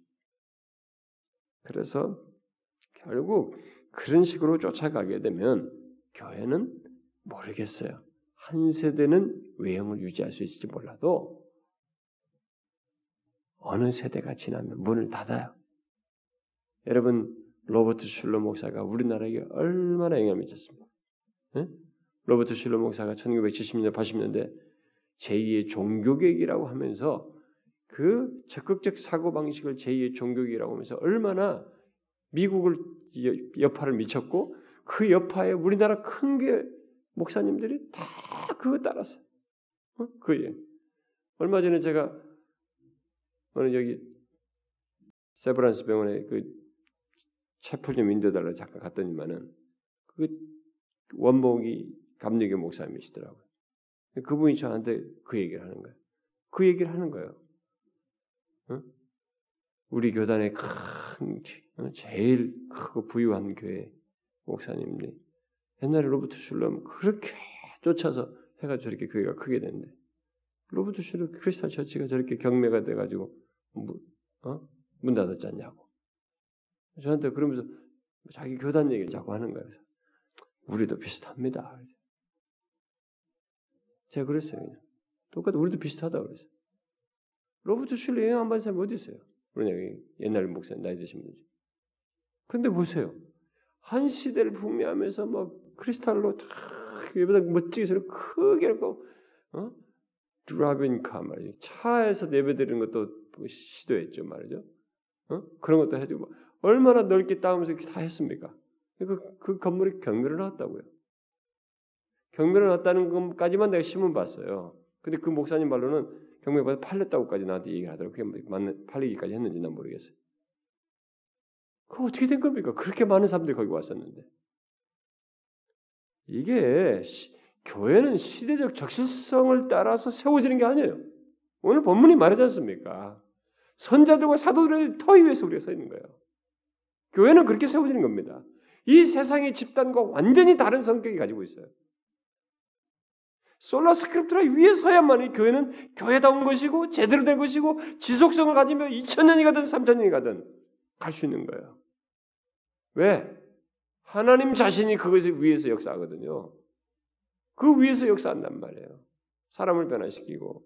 S2: 그래서 결국 그런 식으로 쫓아가게 되면 교회는 모르겠어요. 한 세대는 외형을 유지할 수 있을지 몰라도 어느 세대가 지나면 문을 닫아요. 여러분 로버트 슐러 목사가 우리나라에게 얼마나 영향을 미쳤습니까? 네? 로버트 슐러 목사가 천구백칠십 년대, 팔십 년대 제이의 종교개혁이라고 하면서 그 적극적 사고방식을 제이의 종교개혁이라고 하면서 얼마나 미국을 여파를 미쳤고 그 여파에 우리나라 큰 게 목사님들이 다 그거 따랐어요. 어? 그예. 얼마 전에 제가 오늘 여기 세브란스 병원에 그 채플 좀 인도달라 잠깐 갔더니만은 그 원목이 감리교 목사님이시더라고요. 그분이 저한테 그 얘기를 하는 거예요. 그 얘기를 하는 거예요. 어? 우리 교단의 큰 제일 크고 부유한 교회 목사님들이 옛날에 로버트 슐러는 그렇게 쫓아서 해가지고 저렇게 교회가 크게 됐는데 로버트 슐러 크리스탈 처치가 저렇게 경매가 돼가지고 문, 어? 문 닫았지 않냐고 저한테 그러면서 자기 교단 얘기를 자꾸 하는 거예요. 그래서 우리도 비슷합니다. 제가 그랬어요. 그냥. 똑같아 우리도 비슷하다 그랬어요. 로버트 슐러 영향 안 받은 사람이 어디 있어요? 우리 옛날 목사님 나이 드신 분이죠. 근데 보세요. 한 시대를 풍미하면서 막 크리스탈로 다 예배당 멋지게 소리 크게 하고 어? 드라빈카 말이죠. 차에서 예배드리는 것도 시도했죠 말이죠. 어? 그런 것도 해주고 얼마나 넓게 따면서 다 했습니까? 그, 그 건물이 경매를 나왔다고요. 경매를 나왔다는 것까지만 내가 신문 봤어요. 근데 그 목사님 말로는 경매받아 팔렸다고까지 나한테 얘기를 하더라고요. 그게 맞는 팔리기까지 했는지 난 모르겠어요. 그거 어떻게 된 겁니까? 그렇게 많은 사람들이 거기 왔었는데. 이게 시, 교회는 시대적 적실성을 따라서 세워지는 게 아니에요. 오늘 본문이 말하지 않습니까? 선자들과 사도들의 터 위에서 우리가 서 있는 거예요. 교회는 그렇게 세워지는 겁니다. 이 세상의 집단과 완전히 다른 성격이 가지고 있어요. 솔라 스크립트라 위에 서야만이 교회는 교회다운 것이고 제대로 된 것이고 지속성을 가지며 이천 년이 가든 삼천 년이 가든 갈 수 있는 거예요. 왜? 하나님 자신이 그것을 위해서 역사하거든요. 그 위에서 역사한단 말이에요. 사람을 변화시키고.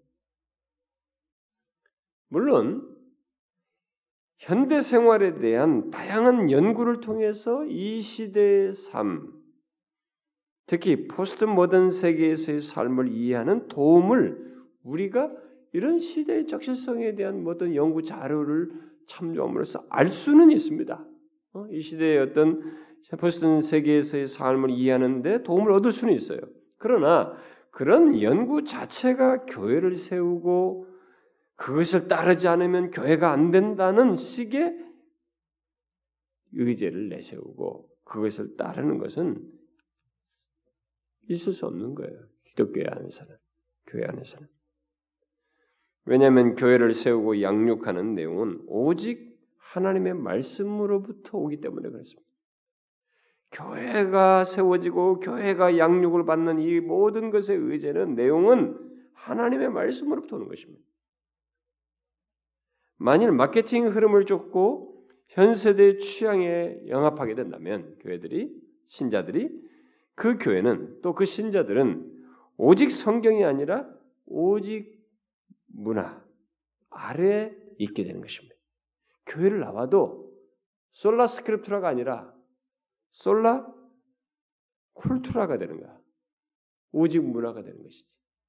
S2: 물론 현대 생활에 대한 다양한 연구를 통해서 이 시대의 삶, 특히 포스트 모던 세계에서의 삶을 이해하는 도움을 우리가 이런 시대의 적실성에 대한 어떤 연구 자료를 참조함으로써 알 수는 있습니다. 어? 이 시대의 어떤 포스트 세계에서의 삶을 이해하는 데 도움을 얻을 수는 있어요. 그러나 그런 연구 자체가 교회를 세우고 그것을 따르지 않으면 교회가 안 된다는 식의 의제를 내세우고 그것을 따르는 것은 있을 수 없는 거예요. 기독교 안에서는, 교회 안에서는. 왜냐하면 교회를 세우고 양육하는 내용은 오직 하나님의 말씀으로부터 오기 때문에 그렇습니다. 교회가 세워지고 교회가 양육을 받는 이 모든 것의 의제는 내용은 하나님의 말씀으로부터 오는 것입니다. 만일 마케팅 흐름을 쫓고 현 세대의 취향에 영합하게 된다면 교회들이, 신자들이, 그 교회는 또 그 신자들은 오직 성경이 아니라 오직 문화 아래에 있게 되는 것입니다. 교회를 나와도 솔라 스크립투라가 아니라 솔라 쿨투라가 되는 거야. 오직 문화가 되는 것이지.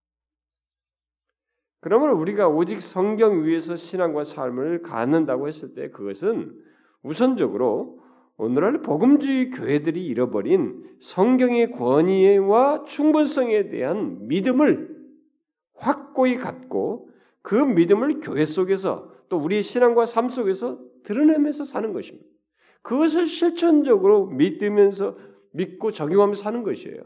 S2: 그러면 우리가 오직 성경 위에서 신앙과 삶을 갖는다고 했을 때 그것은 우선적으로 오늘날 복음주의 교회들이 잃어버린 성경의 권위와 충분성에 대한 믿음을 확고히 갖고 그 믿음을 교회 속에서 또 우리의 신앙과 삶 속에서 드러내면서 사는 것입니다. 그것을 실천적으로 믿으면서 믿고 적용하면서 사는 것이에요.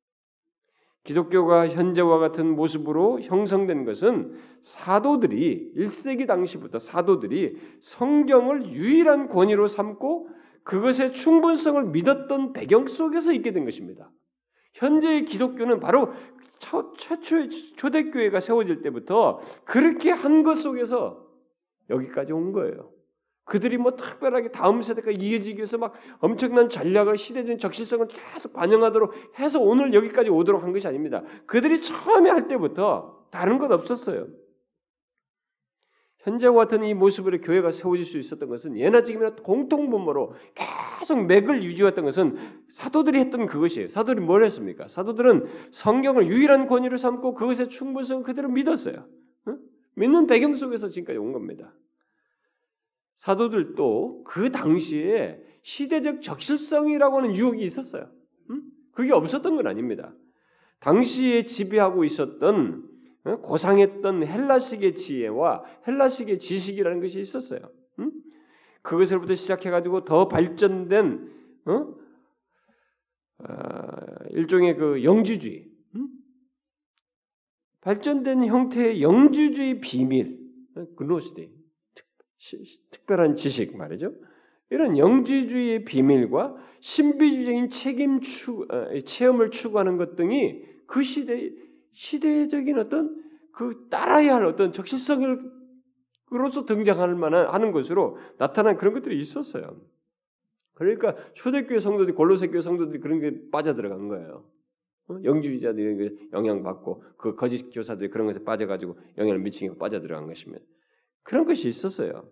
S2: 기독교가 현재와 같은 모습으로 형성된 것은 사도들이 일 세기 당시부터 사도들이 성경을 유일한 권위로 삼고 그것의 충분성을 믿었던 배경 속에서 있게 된 것입니다. 현재의 기독교는 바로 최초의 초대교회가 세워질 때부터 그렇게 한 것 속에서 여기까지 온 거예요. 그들이 뭐 특별하게 다음 세대가 이어지기 위해서 막 엄청난 전략을 시대적인 적실성을 계속 반영하도록 해서 오늘 여기까지 오도록 한 것이 아닙니다. 그들이 처음에 할 때부터 다른 것 없었어요. 현재와 같은 이 모습으로 교회가 세워질 수 있었던 것은 예나 지금이나 공통분모로 계속 맥을 유지했던 것은 사도들이 했던 그것이에요. 사도들이 뭘 했습니까? 사도들은 성경을 유일한 권위로 삼고 그것의 충분성을 그대로 믿었어요. 응? 믿는 배경 속에서 지금까지 온 겁니다. 사도들도 그 당시에 시대적 적실성이라고 하는 유혹이 있었어요. 응? 그게 없었던 건 아닙니다. 당시에 지배하고 있었던 고상했던 헬라식의 지혜와 헬라식의 지식이라는 것이 있었어요. 응? 그것으로부터 시작해가지고 더 발전된 어? 어, 일종의 그 영주주의, 응? 발전된 형태의 영주주의 비밀, 그노스티, 특별한 지식 말이죠. 이런 영주주의의 비밀과 신비주의적인 책임 추, 어, 체험을 추구하는 것 등이 그 시대 시대적인 어떤 그 따라야 할 어떤 적실성으로서 등장할 만한 하는 것으로 나타난 그런 것들이 있었어요. 그러니까 초대교회 성도들이 골로새 교회 성도들이 그런 게 빠져들어간 거예요. 어? 영주주의자들이 영향받고 그 거짓 교사들이 그런 것에 빠져가지고 영향을 미치고 빠져들어간 것입니다. 그런 것이 있었어요.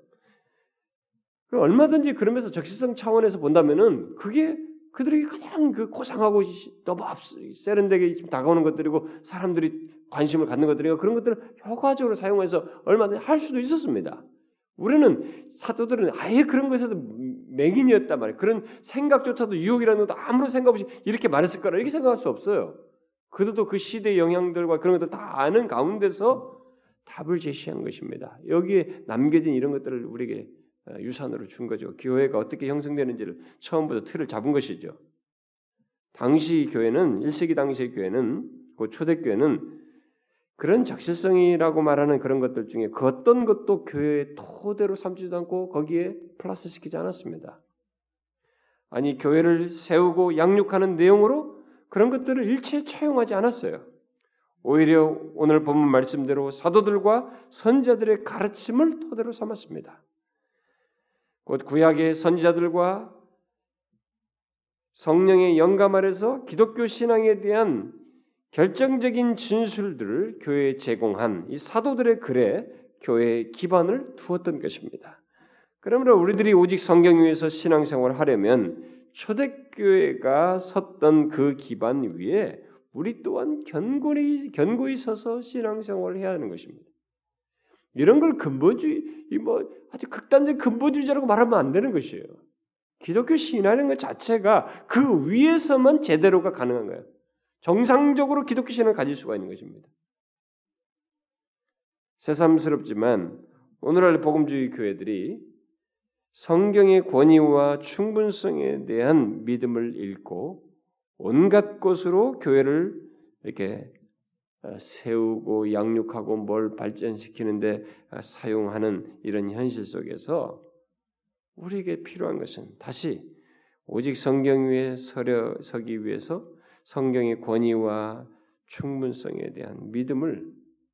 S2: 얼마든지 그러면서 적실성 차원에서 본다면은 그게 그들이 그냥 그 고상하고 너무 세련되게 다가오는 것들이고 사람들이 관심을 갖는 것들이고 그런 것들을 효과적으로 사용해서 얼마든지 할 수도 있었습니다. 우리는 사도들은 아예 그런 것에서 맹인이었단 말이에요. 그런 생각조차도 유혹이라는 것도 아무런 생각 없이 이렇게 말했을 거라 이렇게 생각할 수 없어요. 그들도 그 시대의 영향들과 그런 것들 다 아는 가운데서 답을 제시한 것입니다. 여기에 남겨진 이런 것들을 우리에게 유산으로 준 거죠. 교회가 어떻게 형성되는지를 처음부터 틀을 잡은 것이죠. 당시 교회는 일 세기 당시의 교회는 그 초대교회는 그런 적실성이라고 말하는 그런 것들 중에 그 어떤 것도 교회의 토대로 삼지도 않고 거기에 플러스시키지 않았습니다. 아니 교회를 세우고 양육하는 내용으로 그런 것들을 일체 차용하지 않았어요. 오히려 오늘 본문 말씀대로 사도들과 선지자들의 가르침을 토대로 삼았습니다. 곧 구약의 선지자들과 성령의 영감 아래서 기독교 신앙에 대한 결정적인 진술들을 교회에 제공한 이 사도들의 글에 교회의 기반을 두었던 것입니다. 그러므로 우리들이 오직 성경 위에서 신앙생활을 하려면 초대교회가 섰던 그 기반 위에 우리 또한 견고히, 견고히 서서 신앙생활을 해야 하는 것입니다. 이런 걸 근본주의, 뭐 아주 극단적 근본주의자라고 말하면 안 되는 것이에요. 기독교 신앙이라는 것 자체가 그 위에서만 제대로가 가능한 거예요. 정상적으로 기독교 신앙을 가질 수가 있는 것입니다. 새삼스럽지만 오늘날 복음주의 교회들이 성경의 권위와 충분성에 대한 믿음을 잃고 온갖 것으로 교회를 이렇게 세우고 양육하고 뭘 발전시키는데 사용하는 이런 현실 속에서 우리에게 필요한 것은 다시 오직 성경 위에 서려 서기 위해서 성경의 권위와 충분성에 대한 믿음을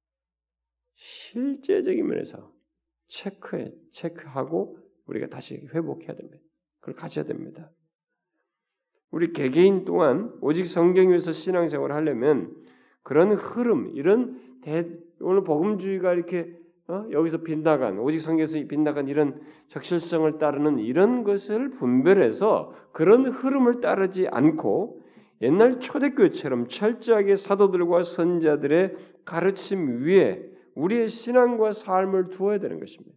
S2: 실제적인 면에서 체크해 체크하고 우리가 다시 회복해야 됩니다. 그걸 가져야 됩니다. 우리 개개인 또한 오직 성경 위에서 신앙생활을 하려면 그런 흐름, 이런 대, 오늘 복음주의가 이렇게 어? 여기서 빗나간 오직 성경에서 빗나간 이런 적실성을 따르는 이런 것을 분별해서 그런 흐름을 따르지 않고 옛날 초대교회처럼 철저하게 사도들과 선자들의 가르침 위에 우리의 신앙과 삶을 두어야 되는 것입니다.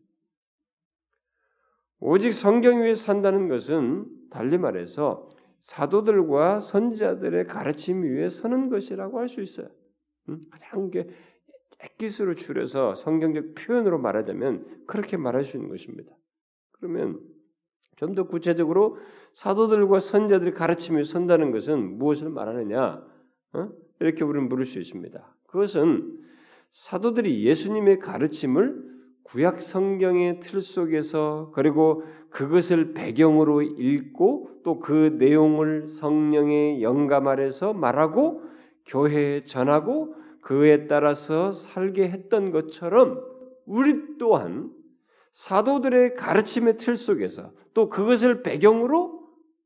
S2: 오직 성경 위에 산다는 것은 달리 말해서 사도들과 선지자들의 가르침 위에 서는 것이라고 할 수 있어요. 음? 가장 액기스로 줄여서 성경적 표현으로 말하자면 그렇게 말할 수 있는 것입니다. 그러면 좀 더 구체적으로 사도들과 선지자들의 가르침 위에 선다는 것은 무엇을 말하느냐? 어? 이렇게 우리는 물을 수 있습니다. 그것은 사도들이 예수님의 가르침을 구약 성경의 틀 속에서 그리고 그것을 배경으로 읽고 또 그 내용을 성령의 영감 아래서 말하고 교회에 전하고 그에 따라서 살게 했던 것처럼 우리 또한 사도들의 가르침의 틀 속에서 또 그것을 배경으로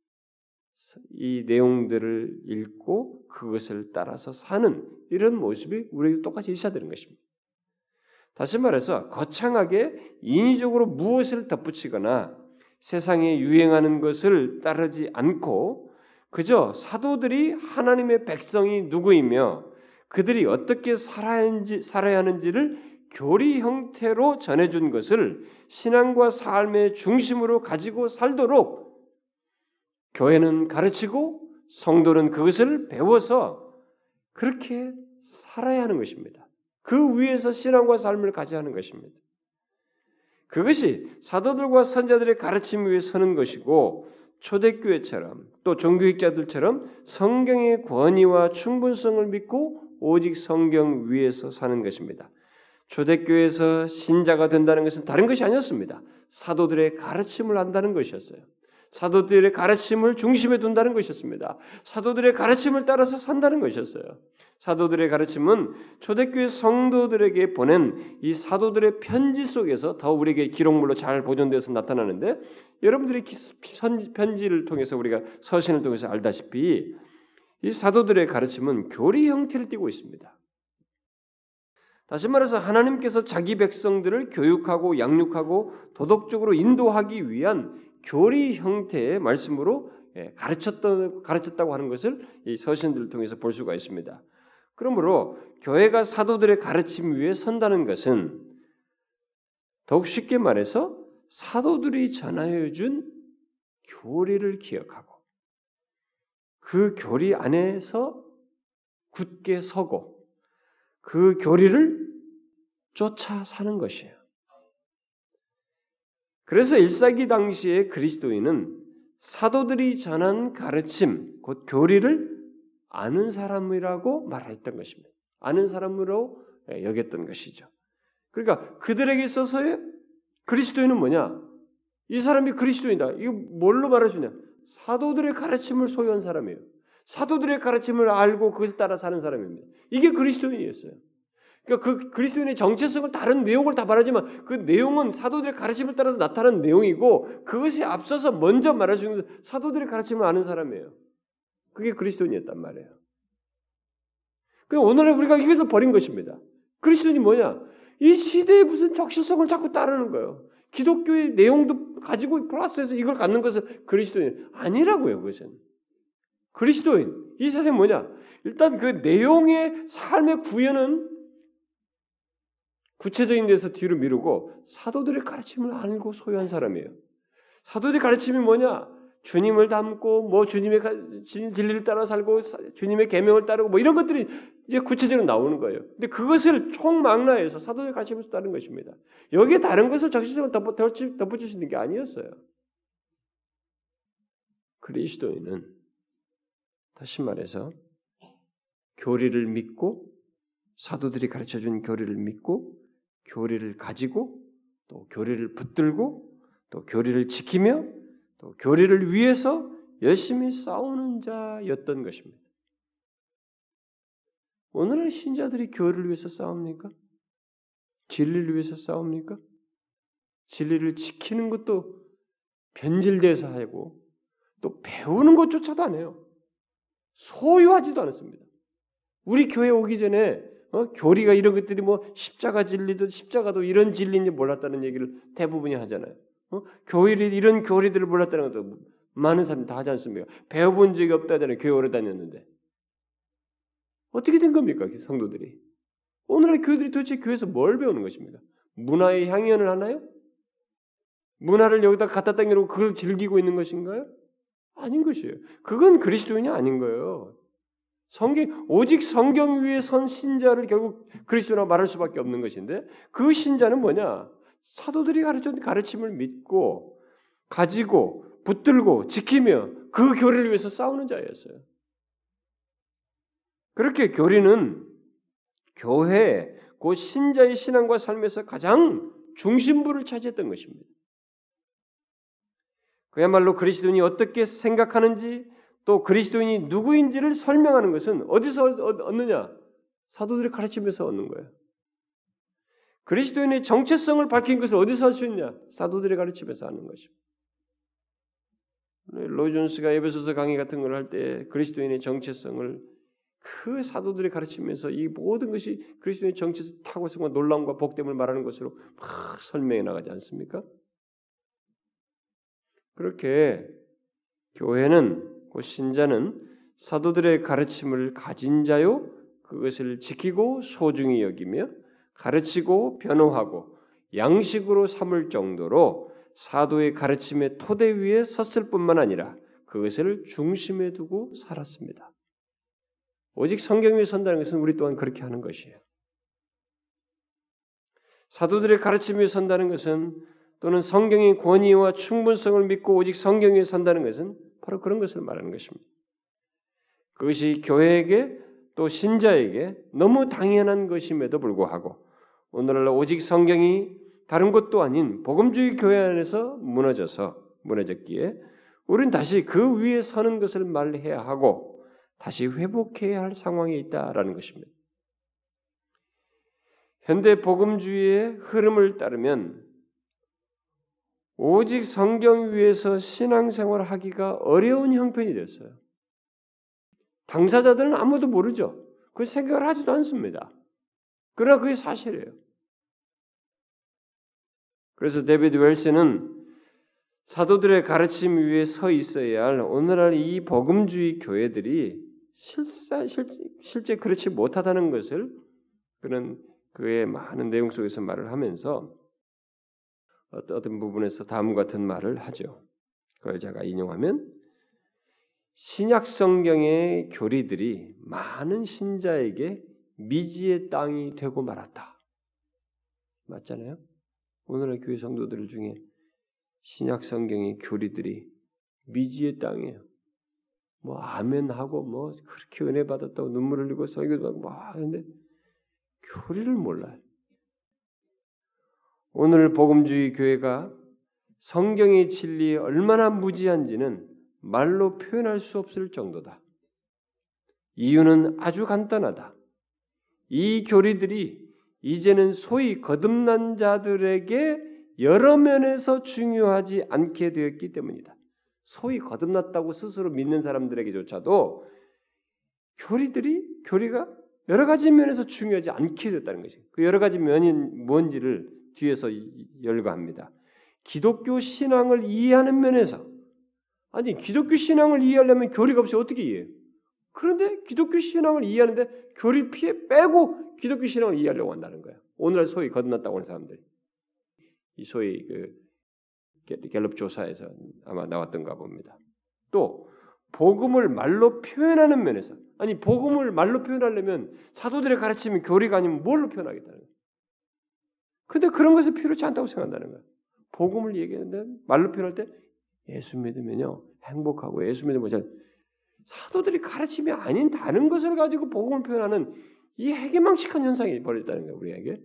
S2: 이 내용들을 읽고 그것을 따라서 사는 이런 모습이 우리에게 똑같이 있어야 되는 것입니다. 다시 말해서 거창하게 인위적으로 무엇을 덧붙이거나 세상에 유행하는 것을 따르지 않고 그저 사도들이 하나님의 백성이 누구이며 그들이 어떻게 살아야 하는지, 살아야 하는지를 교리 형태로 전해준 것을 신앙과 삶의 중심으로 가지고 살도록 교회는 가르치고 성도는 그것을 배워서 그렇게 살아야 하는 것입니다. 그 위에서 신앙과 삶을 가져야 하는 것입니다. 그것이 사도들과 선자들의 가르침 위에 서는 것이고 초대교회처럼 또 종교학자들처럼 성경의 권위와 충분성을 믿고 오직 성경 위에서 사는 것입니다. 초대교회에서 신자가 된다는 것은 다른 것이 아니었습니다. 사도들의 가르침을 안다는 것이었어요. 사도들의 가르침을 중심에 둔다는 것이었습니다. 사도들의 가르침을 따라서 산다는 것이었어요. 사도들의 가르침은 초대교회 성도들에게 보낸 이 사도들의 편지 속에서 더 우리에게 기록물로 잘 보존돼서 나타나는데 여러분들이 편지를 통해서 우리가 서신을 통해서 알다시피 이 사도들의 가르침은 교리 형태를 띠고 있습니다. 다시 말해서 하나님께서 자기 백성들을 교육하고 양육하고 도덕적으로 인도하기 위한 교리 형태의 말씀으로 가르쳤던, 가르쳤다고 하는 것을 이 서신들을 통해서 볼 수가 있습니다. 그러므로 교회가 사도들의 가르침 위에 선다는 것은 더욱 쉽게 말해서 사도들이 전하여 준 교리를 기억하고 그 교리 안에서 굳게 서고 그 교리를 쫓아 사는 것이에요. 그래서 일 세기 당시의 그리스도인은 사도들이 전한 가르침, 곧 교리를 아는 사람이라고 말했던 것입니다. 아는 사람으로 여겼던 것이죠. 그러니까 그들에게 있어서의 그리스도인은 뭐냐? 이 사람이 그리스도인이다. 이거 뭘로 말할 수 있냐? 사도들의 가르침을 소유한 사람이에요. 사도들의 가르침을 알고 그것을 따라 사는 사람입니다. 이게 그리스도인이었어요. 그러니까 그 그리스도인의 정체성을 다른 내용을 다 말하지만 그 내용은 사도들의 가르침을 따라서 나타나는 내용이고 그것이 앞서서 먼저 말할 수 있는 사도들의 가르침을 아는 사람이에요. 그게 그리스도인이었단 말이에요. 그러니까 오늘날 우리가 이것을 버린 것입니다. 그리스도인이 뭐냐? 이 시대의 무슨 적실성을 자꾸 따르는 거예요. 기독교의 내용도 가지고 플러스해서 이걸 갖는 것은 그리스도인 아니라고요. 그것은 그리스도인 이 세상이 뭐냐? 일단 그 내용의 삶의 구현은 구체적인 데서 뒤로 미루고 사도들의 가르침을 알고 소유한 사람이에요. 사도들의 가르침이 뭐냐? 주님을 닮고 뭐 주님의 진리를 따라 살고 주님의 계명을 따르고 뭐 이런 것들이 이제 구체적으로 나오는 거예요. 근데 그것을 총망라해서 사도의 가르침을 따른 것입니다. 여기에 다른 것을 적시적으로 덧붙일 수 있는 게 아니었어요. 그리스도인은 다시 말해서 교리를 믿고 사도들이 가르쳐준 교리를 믿고 교리를 가지고 또 교리를 붙들고 또 교리를 지키며 또 교리를 위해서 열심히 싸우는 자였던 것입니다. 오늘날 신자들이 교리를 위해서 싸웁니까? 진리를 위해서 싸웁니까? 진리를 지키는 것도 변질돼서 하고 또 배우는 것조차도 안 해요. 소유하지도 않습니다. 우리 교회 오기 전에 어? 교리가 이런 것들이 뭐 십자가 진리도 십자가도 이런 진리인지 몰랐다는 얘기를 대부분이 하잖아요. 어? 교리를 이런 교리들을 몰랐다는 것도 많은 사람이 다 하지 않습니까? 배워본 적이 없다잖아요. 교회 오래 다녔는데 어떻게 된 겁니까, 성도들이? 오늘의 교회들이 도대체 교회에서 뭘 배우는 것입니까? 문화의 향연을 하나요? 문화를 여기다 갖다 당기고 그걸 즐기고 있는 것인가요? 아닌 것이에요. 그건 그리스도인이 아닌 거예요. 성경 오직 성경 위에 선 신자를 결국 그리스도라고 말할 수밖에 없는 것인데 그 신자는 뭐냐? 사도들이 가르친 가르침을 믿고 가지고 붙들고 지키며 그 교리를 위해서 싸우는 자였어요. 그렇게 교리는 교회 그 신자의 신앙과 삶에서 가장 중심부를 차지했던 것입니다. 그야말로 그리스도인이 어떻게 생각하는지 또 그리스도인이 누구인지를 설명하는 것은 어디서 얻느냐? 사도들의 가르침에서 얻는 거예요. 그리스도인의 정체성을 밝힌 것을 어디서 할 수 있냐? 사도들의 가르침에서 하는 것입니다. 로이존스가 에베소서 강의 같은 걸 할 때 그리스도인의 정체성을 그 사도들의 가르치면서 이 모든 것이 그리스도인의 정체성 탁월성과 놀라움과 복됨을 말하는 것으로 막 설명해 나가지 않습니까? 그렇게 교회는 그 신자는 사도들의 가르침을 가진 자요 그것을 지키고 소중히 여기며 가르치고 변호하고 양식으로 삼을 정도로 사도의 가르침의 토대 위에 섰을 뿐만 아니라 그것을 중심에 두고 살았습니다. 오직 성경 위에 선다는 것은 우리 또한 그렇게 하는 것이에요. 사도들의 가르침 위에 선다는 것은 또는 성경의 권위와 충분성을 믿고 오직 성경 위에 선다는 것은 바로 그런 것을 말하는 것입니다. 그것이 교회에게 또 신자에게 너무 당연한 것임에도 불구하고 오늘날 오직 성경이 다른 것도 아닌 복음주의 교회 안에서 무너져서 무너졌기에 우리는 다시 그 위에 서는 것을 말해야 하고 다시 회복해야 할 상황에 있다라는 것입니다. 현대 복음주의의 흐름을 따르면 오직 성경 위에서 신앙생활을 하기가 어려운 형편이 됐어요. 당사자들은 아무도 모르죠. 그 생각을 하지도 않습니다. 그러나 그게 사실이에요. 그래서 데비드 웰스는 사도들의 가르침 위에 서 있어야 할 오늘날 이 복음주의 교회들이 실사, 실, 실제 그렇지 못하다는 것을 그런 그의 많은 내용 속에서 말을 하면서 어떤 부분에서 다음과 같은 말을 하죠. 그걸 제가 인용하면 신약 성경의 교리들이 많은 신자에게 미지의 땅이 되고 말았다. 맞잖아요? 오늘의 교회 성도들 중에 신약 성경의 교리들이 미지의 땅이에요. 뭐 아멘하고 뭐 그렇게 은혜 받았다고 눈물 흘리고 설교도 하고 뭐 하는데 교리를 몰라요. 오늘 복음주의 교회가 성경의 진리에 얼마나 무지한지는 말로 표현할 수 없을 정도다. 이유는 아주 간단하다. 이 교리들이 이제는 소위 거듭난 자들에게 여러 면에서 중요하지 않게 되었기 때문이다. 소위 거듭났다고 스스로 믿는 사람들에게조차도 교리들이 교리가 여러 가지 면에서 중요하지 않게 되었다는 것이에요. 그 여러 가지 면이 뭔지를 뒤에서 열거합니다. 기독교 신앙을 이해하는 면에서 아니 기독교 신앙을 이해하려면 교리가 없이 어떻게 이해해요? 그런데 기독교 신앙을 이해하는데 교리 피해 빼고 기독교 신앙을 이해하려고 한다는 거예요. 오늘날 소위 거듭났다고 하는 사람들이 이 소위 그 갤럽 조사에서 아마 나왔던가 봅니다. 또 복음을 말로 표현하는 면에서 아니 복음을 말로 표현하려면 사도들의 가르침이 교리가 아니면 뭘로 표현하겠다는 거예요. 근데 그런 것이 필요치 않다고 생각한다는 거예요. 복음을 얘기하는데 말로 표현할 때 예수 믿으면요 행복하고 예수 믿으면 뭐냐 사도들이 가르침이 아닌 다른 것을 가지고 복음을 표현하는 이 해괴망측한 현상이 벌어졌다는 거예요. 우리에게.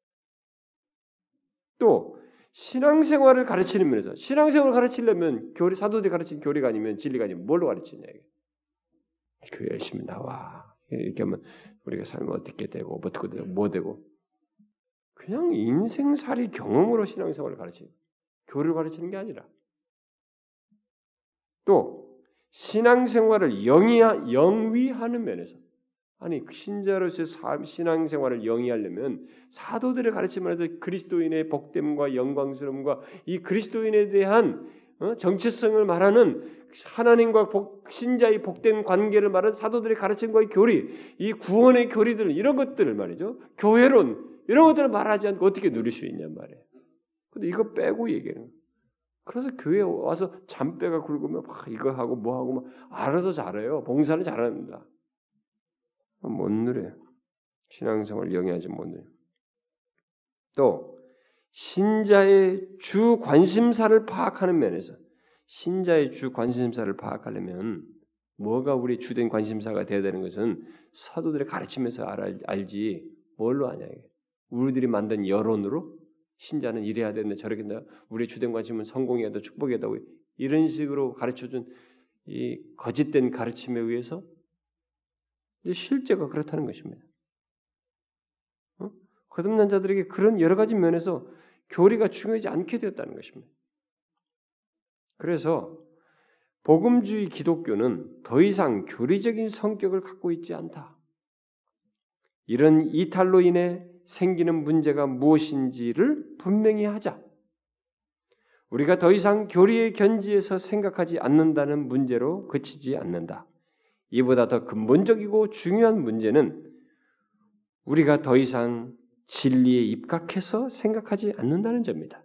S2: 또 신앙생활을 가르치는 면에서 신앙생활을 가르치려면 교리 사도들이 가르친 교리가 아니면 진리가 아니면 뭘로 가르치냐 이게. 교회 열심히 나와 이렇게 하면 우리가 삶을 어떻게 되고 어떻게 되고 뭐 되고 그냥 인생살이 경험으로 신앙생활을 가르치는 교리를 가르치는 게 아니라 또 신앙생활을 영위하, 영위하는 면에서 아니 신자로서의 삶, 신앙생활을 영위하려면 사도들의 가르침을 해서 그리스도인의 복됨과 영광스러움과 이 그리스도인에 대한 어? 정체성을 말하는 하나님과 복, 신자의 복된 관계를 말하는 사도들의 가르침과의 교리, 이 구원의 교리들 이런 것들을 말이죠. 교회론 이런 것들을 말하지 않고 어떻게 누릴 수 있냔 말이에요. 근데 이거 빼고 얘기하는 거예요. 그래서 교회에 와서 잔뼈가 굵으면 막 이거 하고 뭐 하고 막 알아서 잘해요. 봉사는 잘합니다. 못 누려요. 신앙생활을 영위하지 못 누려요. 또 신자의 주 관심사를 파악하는 면에서 신자의 주 관심사를 파악하려면 뭐가 우리 주된 관심사가 되어야 되는 것은 사도들의 가르치면서 알, 알지 뭘로 아냐 이게. 우리들이 만든 여론으로 신자는 이래야 되는데 저렇게 된다. 우리의 주된 관심은 성공해야 돼, 축복해야 되고 이런 식으로 가르쳐준 이 거짓된 가르침에 의해서 근데 실제가 그렇다는 것입니다. 어? 거듭난 자들에게 그런 여러 가지 면에서 교리가 중요하지 않게 되었다는 것입니다. 그래서 복음주의 기독교는 더 이상 교리적인 성격을 갖고 있지 않다. 이런 이탈로 인해 생기는 문제가 무엇인지를 분명히 하자. 우리가 더 이상 교리의 견지에서 생각하지 않는다는 문제로 그치지 않는다. 이보다 더 근본적이고 중요한 문제는 우리가 더 이상 진리에 입각해서 생각하지 않는다는 점입니다.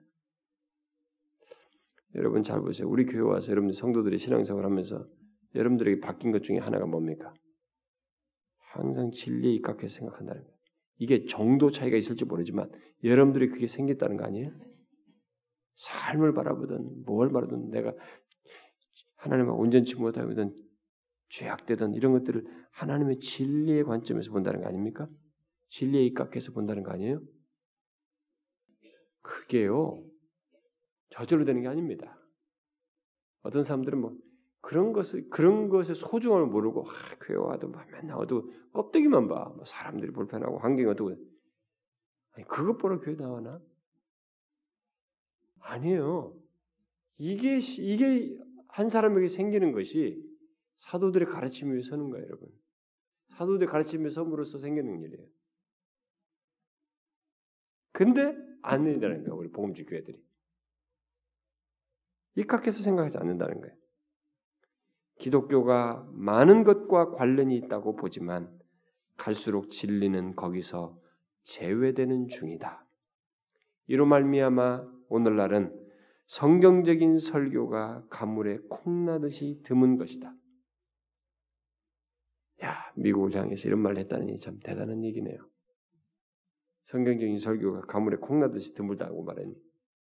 S2: 여러분 잘 보세요. 우리 교회 와서 여러분들 성도들이 신앙생활하면서 여러분들에게 바뀐 것 중에 하나가 뭡니까? 항상 진리에 입각해서 생각한다는 거예요. 이게 정도 차이가 있을지 모르지만 여러분들이 그게 생겼다는 거 아니에요? 삶을 바라보든 뭘 바라든 내가 하나님과 온전치 못하거든 죄악되든 이런 것들을 하나님의 진리의 관점에서 본다는 거 아닙니까? 진리에 입각해서 본다는 거 아니에요? 그게요 저절로 되는 게 아닙니다. 어떤 사람들은 뭐 그런 것을 그런 것의 소중함을 모르고 아, 교회 와도 맨날 와도 껍데기만 봐. 뭐 사람들이 불편하고 환경이 어떻고 아니 그것 보러 교회 나와나? 아니에요. 이게 이게 한 사람에게 생기는 것이 사도들의 가르침 위에 서는 거예요, 여러분. 사도들의 가르침 위에 섬으로써 생기는 일이에요. 근데 안 된다는 거예요, 우리 복음주의 교회들이. 입각해서 생각하지 않는다는 거예요. 기독교가 많은 것과 관련이 있다고 보지만 갈수록 진리는 거기서 제외되는 중이다. 이로 말미암아 오늘날은 성경적인 설교가 가물에 콩나듯이 드문 것이다. 야, 미국을 향해서 이런 말을 했다니 참 대단한 얘기네요. 성경적인 설교가 가물에 콩나듯이 드물다고 말했니?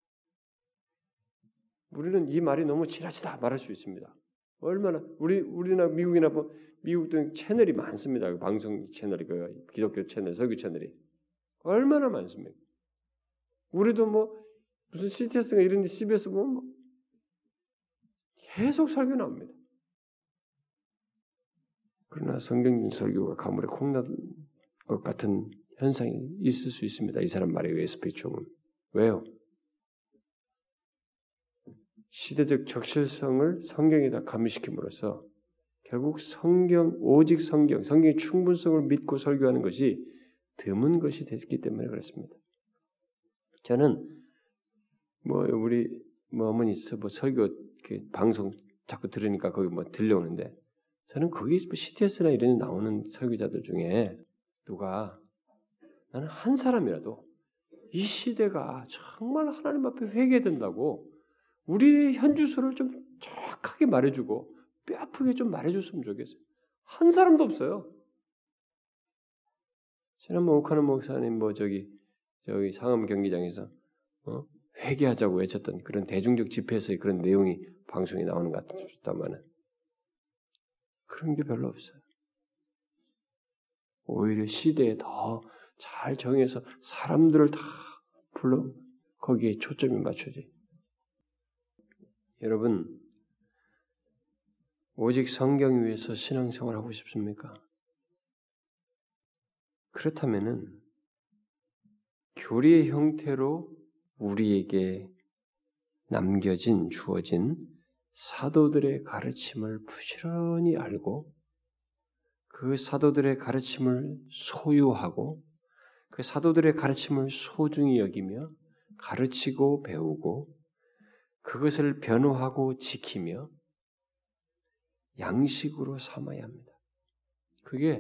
S2: 우리는 이 말이 너무 지나치다 말할 수 있습니다. 얼마나 우리 우리나 미국이나 뭐 미국도 채널이 많습니다. 그 방송 채널이 그 기독교 채널, 설교 채널이 얼마나 많습니까? 우리도 뭐 무슨 씨티에스가 이런 데 씨비에스 보면 뭐 계속 설교 나옵니다. 그러나 성경적인 설교가 가물에 콩나는 것 같은 현상이 있을 수 있습니다. 이 사람 말에 의해서 비추면 왜요? 시대적 적실성을 성경에다 가미시킴으로써 결국 성경, 오직 성경, 성경의 충분성을 믿고 설교하는 것이 드문 것이 됐기 때문에 그렇습니다. 저는 뭐 우리 뭐 어머니 뭐 설교 방송 자꾸 들으니까 거기 뭐 들려오는데 저는 거기 씨티에스나 이런 데 나오는 설교자들 중에 누가 나는 한 사람이라도 이 시대가 정말 하나님 앞에 회개된다고 우리 현주소를 좀 정확하게 말해주고 뼈 아프게 좀 말해줬으면 좋겠어요. 한 사람도 없어요. 지난번 오카노 목사님 뭐 저기 저기 상암 경기장에서 어? 회개하자고 외쳤던 그런 대중적 집회에서의 그런 내용이 방송에 나오는 것 같다면은 그런 게 별로 없어요. 오히려 시대에 더 잘 정해서 사람들을 다 불러 거기에 초점이 맞추지. 여러분 오직 성경 위에서 신앙생활하고 싶습니까? 그렇다면은 교리의 형태로 우리에게 남겨진 주어진 사도들의 가르침을 부지런히 알고 그 사도들의 가르침을 소유하고 그 사도들의 가르침을 소중히 여기며 가르치고 배우고 그것을 변호하고 지키며 양식으로 삼아야 합니다. 그게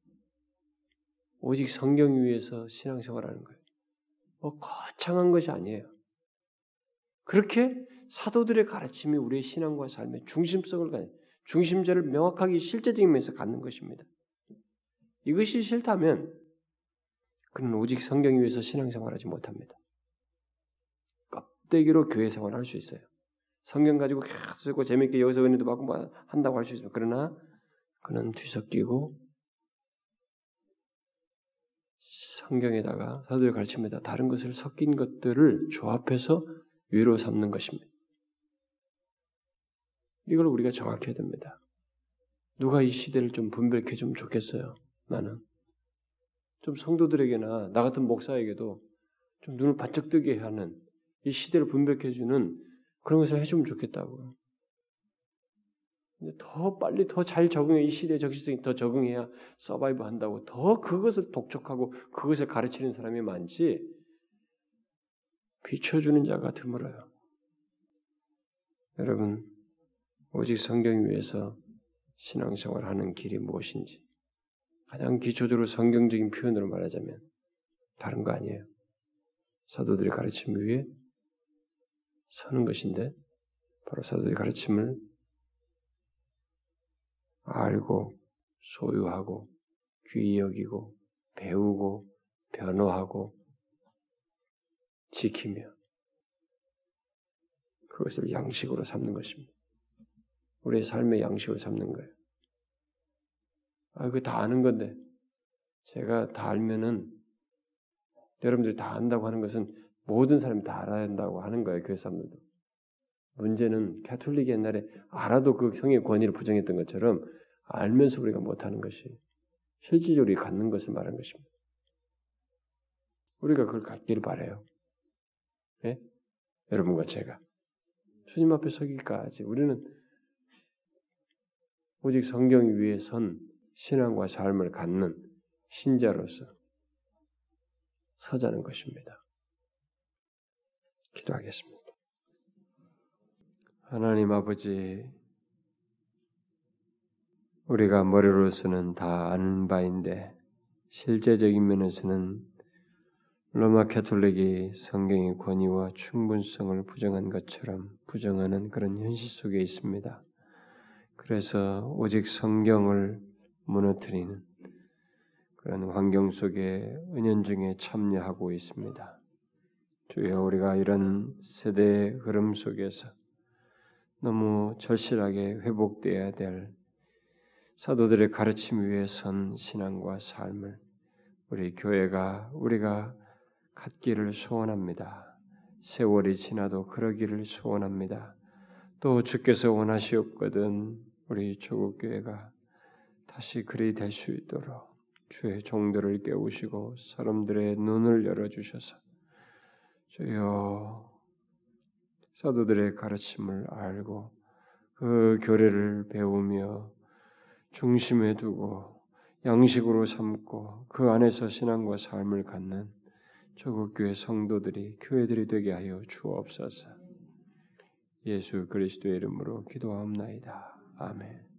S2: 오직 성경 위에서 신앙생활하는 거예요. 뭐 거창한 것이 아니에요. 그렇게 사도들의 가르침이 우리의 신앙과 삶의 중심성을 가진 중심제를 명확하게 실제적인 면에서 갖는 것입니다. 이것이 싫다면 그는 오직 성경 위에서 신앙생활하지 못합니다. 껍데기로 교회 생활을 할 수 있어요. 성경 가지고 계속 재밌게 여기서 은혜도 받고 뭐 한다고 할 수 있어요. 그러나 그는 뒤섞이고 성경에다가 사도의 가르침에다 다른 것을 섞인 것들을 조합해서 위로 삼는 것입니다. 이걸 우리가 정확해야 됩니다. 누가 이 시대를 좀 분별해 주면 좋겠어요. 나는 좀 성도들에게나 나 같은 목사에게도 좀 눈을 반짝 뜨게 하는 이 시대를 분별해 주는 그런 것을 해주면 좋겠다고요. 근데 더 빨리 더 잘 적응해 이 시대의 적시성이 더 적응해야 서바이브 한다고 더 그것을 독촉하고 그것을 가르치는 사람이 많지 비춰주는 자가 드물어요. 여러분 오직 성경 위에서 신앙생활하는 길이 무엇인지 가장 기초적으로 성경적인 표현으로 말하자면 다른 거 아니에요. 사도들의 가르침 위에 서는 것인데 바로 사도들의 가르침을 알고 소유하고 귀히 여기고 배우고 변호하고 지키며 그것을 양식으로 삼는 것입니다. 우리의 삶의 양식으로 삼는 거예요. 아, 그거 다 아는 건데 제가 다 알면은 여러분들이 다 안다고 하는 것은 모든 사람이 다 알아야 한다고 하는 거예요. 교회 사람들도. 문제는 가톨릭이 옛날에 알아도 그 성의 권위를 부정했던 것처럼 알면서 우리가 못하는 것이 실질적으로 갖는 것을 말하는 것입니다. 우리가 그걸 갖기를 바라요. 네? 여러분과 제가. 주님 앞에 서기까지 우리는 오직 성경 위에 선 신앙과 삶을 갖는 신자로서 서자는 것입니다. 기도하겠습니다. 하나님 아버지, 우리가 머리로서는 다 아는 바인데 실제적인 면에서는 로마 가톨릭이 성경의 권위와 충분성을 부정한 것처럼 부정하는 그런 현실 속에 있습니다. 그래서 오직 성경을 무너뜨리는 그런 환경 속에 은연중에 참여하고 있습니다. 주여 우리가 이런 세대의 흐름 속에서 너무 절실하게 회복되어야 될 사도들의 가르침 위에 선 신앙과 삶을 우리 교회가 우리가 갖기를 소원합니다. 세월이 지나도 그러기를 소원합니다. 또 주께서 원하시옵거든 우리 조국교회가 다시 그리 될 수 있도록 주의 종들을 깨우시고 사람들의 눈을 열어주셔서 주여 사도들의 가르침을 알고 그 교례를 배우며 중심에 두고 양식으로 삼고 그 안에서 신앙과 삶을 갖는 조국교회 성도들이 교회들이 되게 하여 주옵소서. 예수 그리스도의 이름으로 기도하옵나이다. 아멘.